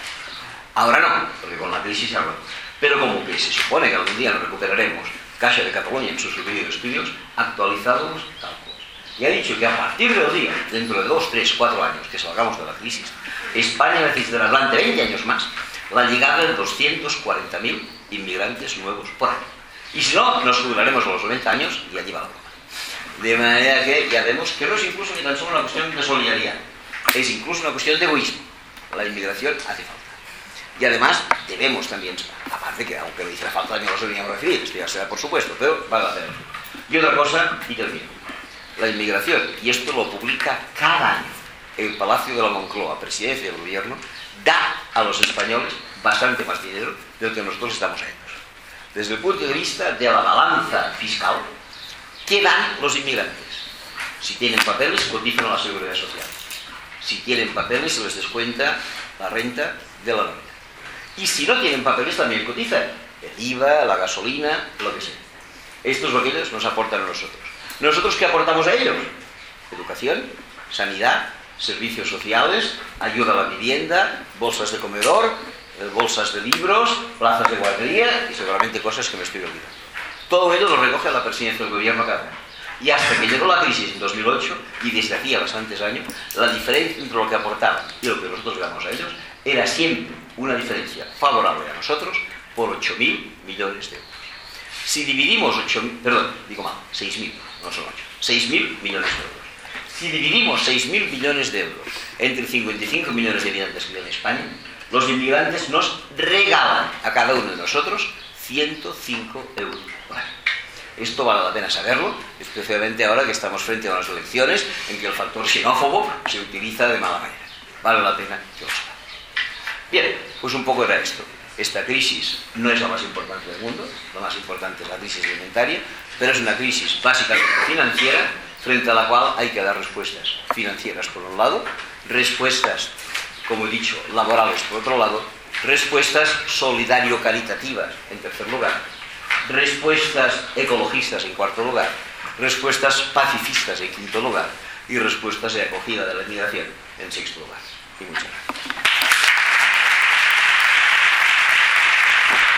Speaker 2: Ahora no, porque con la crisis ya no. Pero como que se supone que algún día nos recuperaremos, Caixa de Cataluña en sus últimos estudios actualizados los cálculos. Y ha dicho que a partir del día, dentro de dos, tres, cuatro años que salgamos de la crisis, España necesitará durante veinte años más la llegada de doscientos cuarenta mil inmigrantes nuevos por año. Y si no, nos jubilaremos a los noventa años y allí va la broma. De manera que ya vemos que no es incluso ni tan solo una cuestión de solidaridad, es incluso una cuestión de egoísmo. La inmigración hace falta. Y además debemos también, aparte que aunque me hiciera falta también los deberíamos recibir, esto ya será por supuesto, pero vale la pena. Y otra cosa, y termino, la inmigración, y esto lo publica cada año el Palacio de la Moncloa, Presidencia del Gobierno, da a los españoles bastante más dinero del que nosotros estamos ellos. Desde el punto de vista de la balanza fiscal, ¿qué dan los inmigrantes? Si tienen papeles, cotizan a la Seguridad Social. Si tienen papeles, se les descuenta la renta de la nómina. Y si no tienen papeles, también cotizan el I V A, la gasolina, lo que sea. Esto es lo que ellos nos aportan a nosotros. ¿Nosotros qué aportamos a ellos? Educación, sanidad, servicios sociales, ayuda a la vivienda, bolsas de comedor, bolsas de libros, plazas de guardería y seguramente cosas que me estoy olvidando. Todo ello lo recoge la Presidencia del Gobierno cada año. Y hasta que llegó la crisis en dos mil ocho, y desde hacía bastantes años, la diferencia entre lo que aportaban y lo que nosotros damos a ellos era siempre una diferencia favorable a nosotros por ocho mil millones de euros. Si dividimos ocho mil, perdón, digo mal, seis mil, no son ocho, seis mil millones de euros. Si dividimos seis mil millones de euros entre cincuenta y cinco millones de habitantes que hay en España, los inmigrantes nos regalan a cada uno de nosotros ciento cinco euros por año. Esto vale la pena saberlo, especialmente ahora que estamos frente a unas elecciones en que el factor xenófobo se utiliza de mala manera. Vale la pena que lo sepamos. Bien, pues un poco era esto. Esta crisis no es la más importante del mundo, lo más importante es la crisis alimentaria, pero es una crisis básicamente financiera, frente a la cual hay que dar respuestas financieras por un lado, respuestas, como he dicho, laborales por otro lado, respuestas solidario-caritativas en tercer lugar, respuestas ecologistas en cuarto lugar, respuestas pacifistas en quinto lugar y respuestas de acogida de la inmigración en sexto lugar. Y muchas gracias.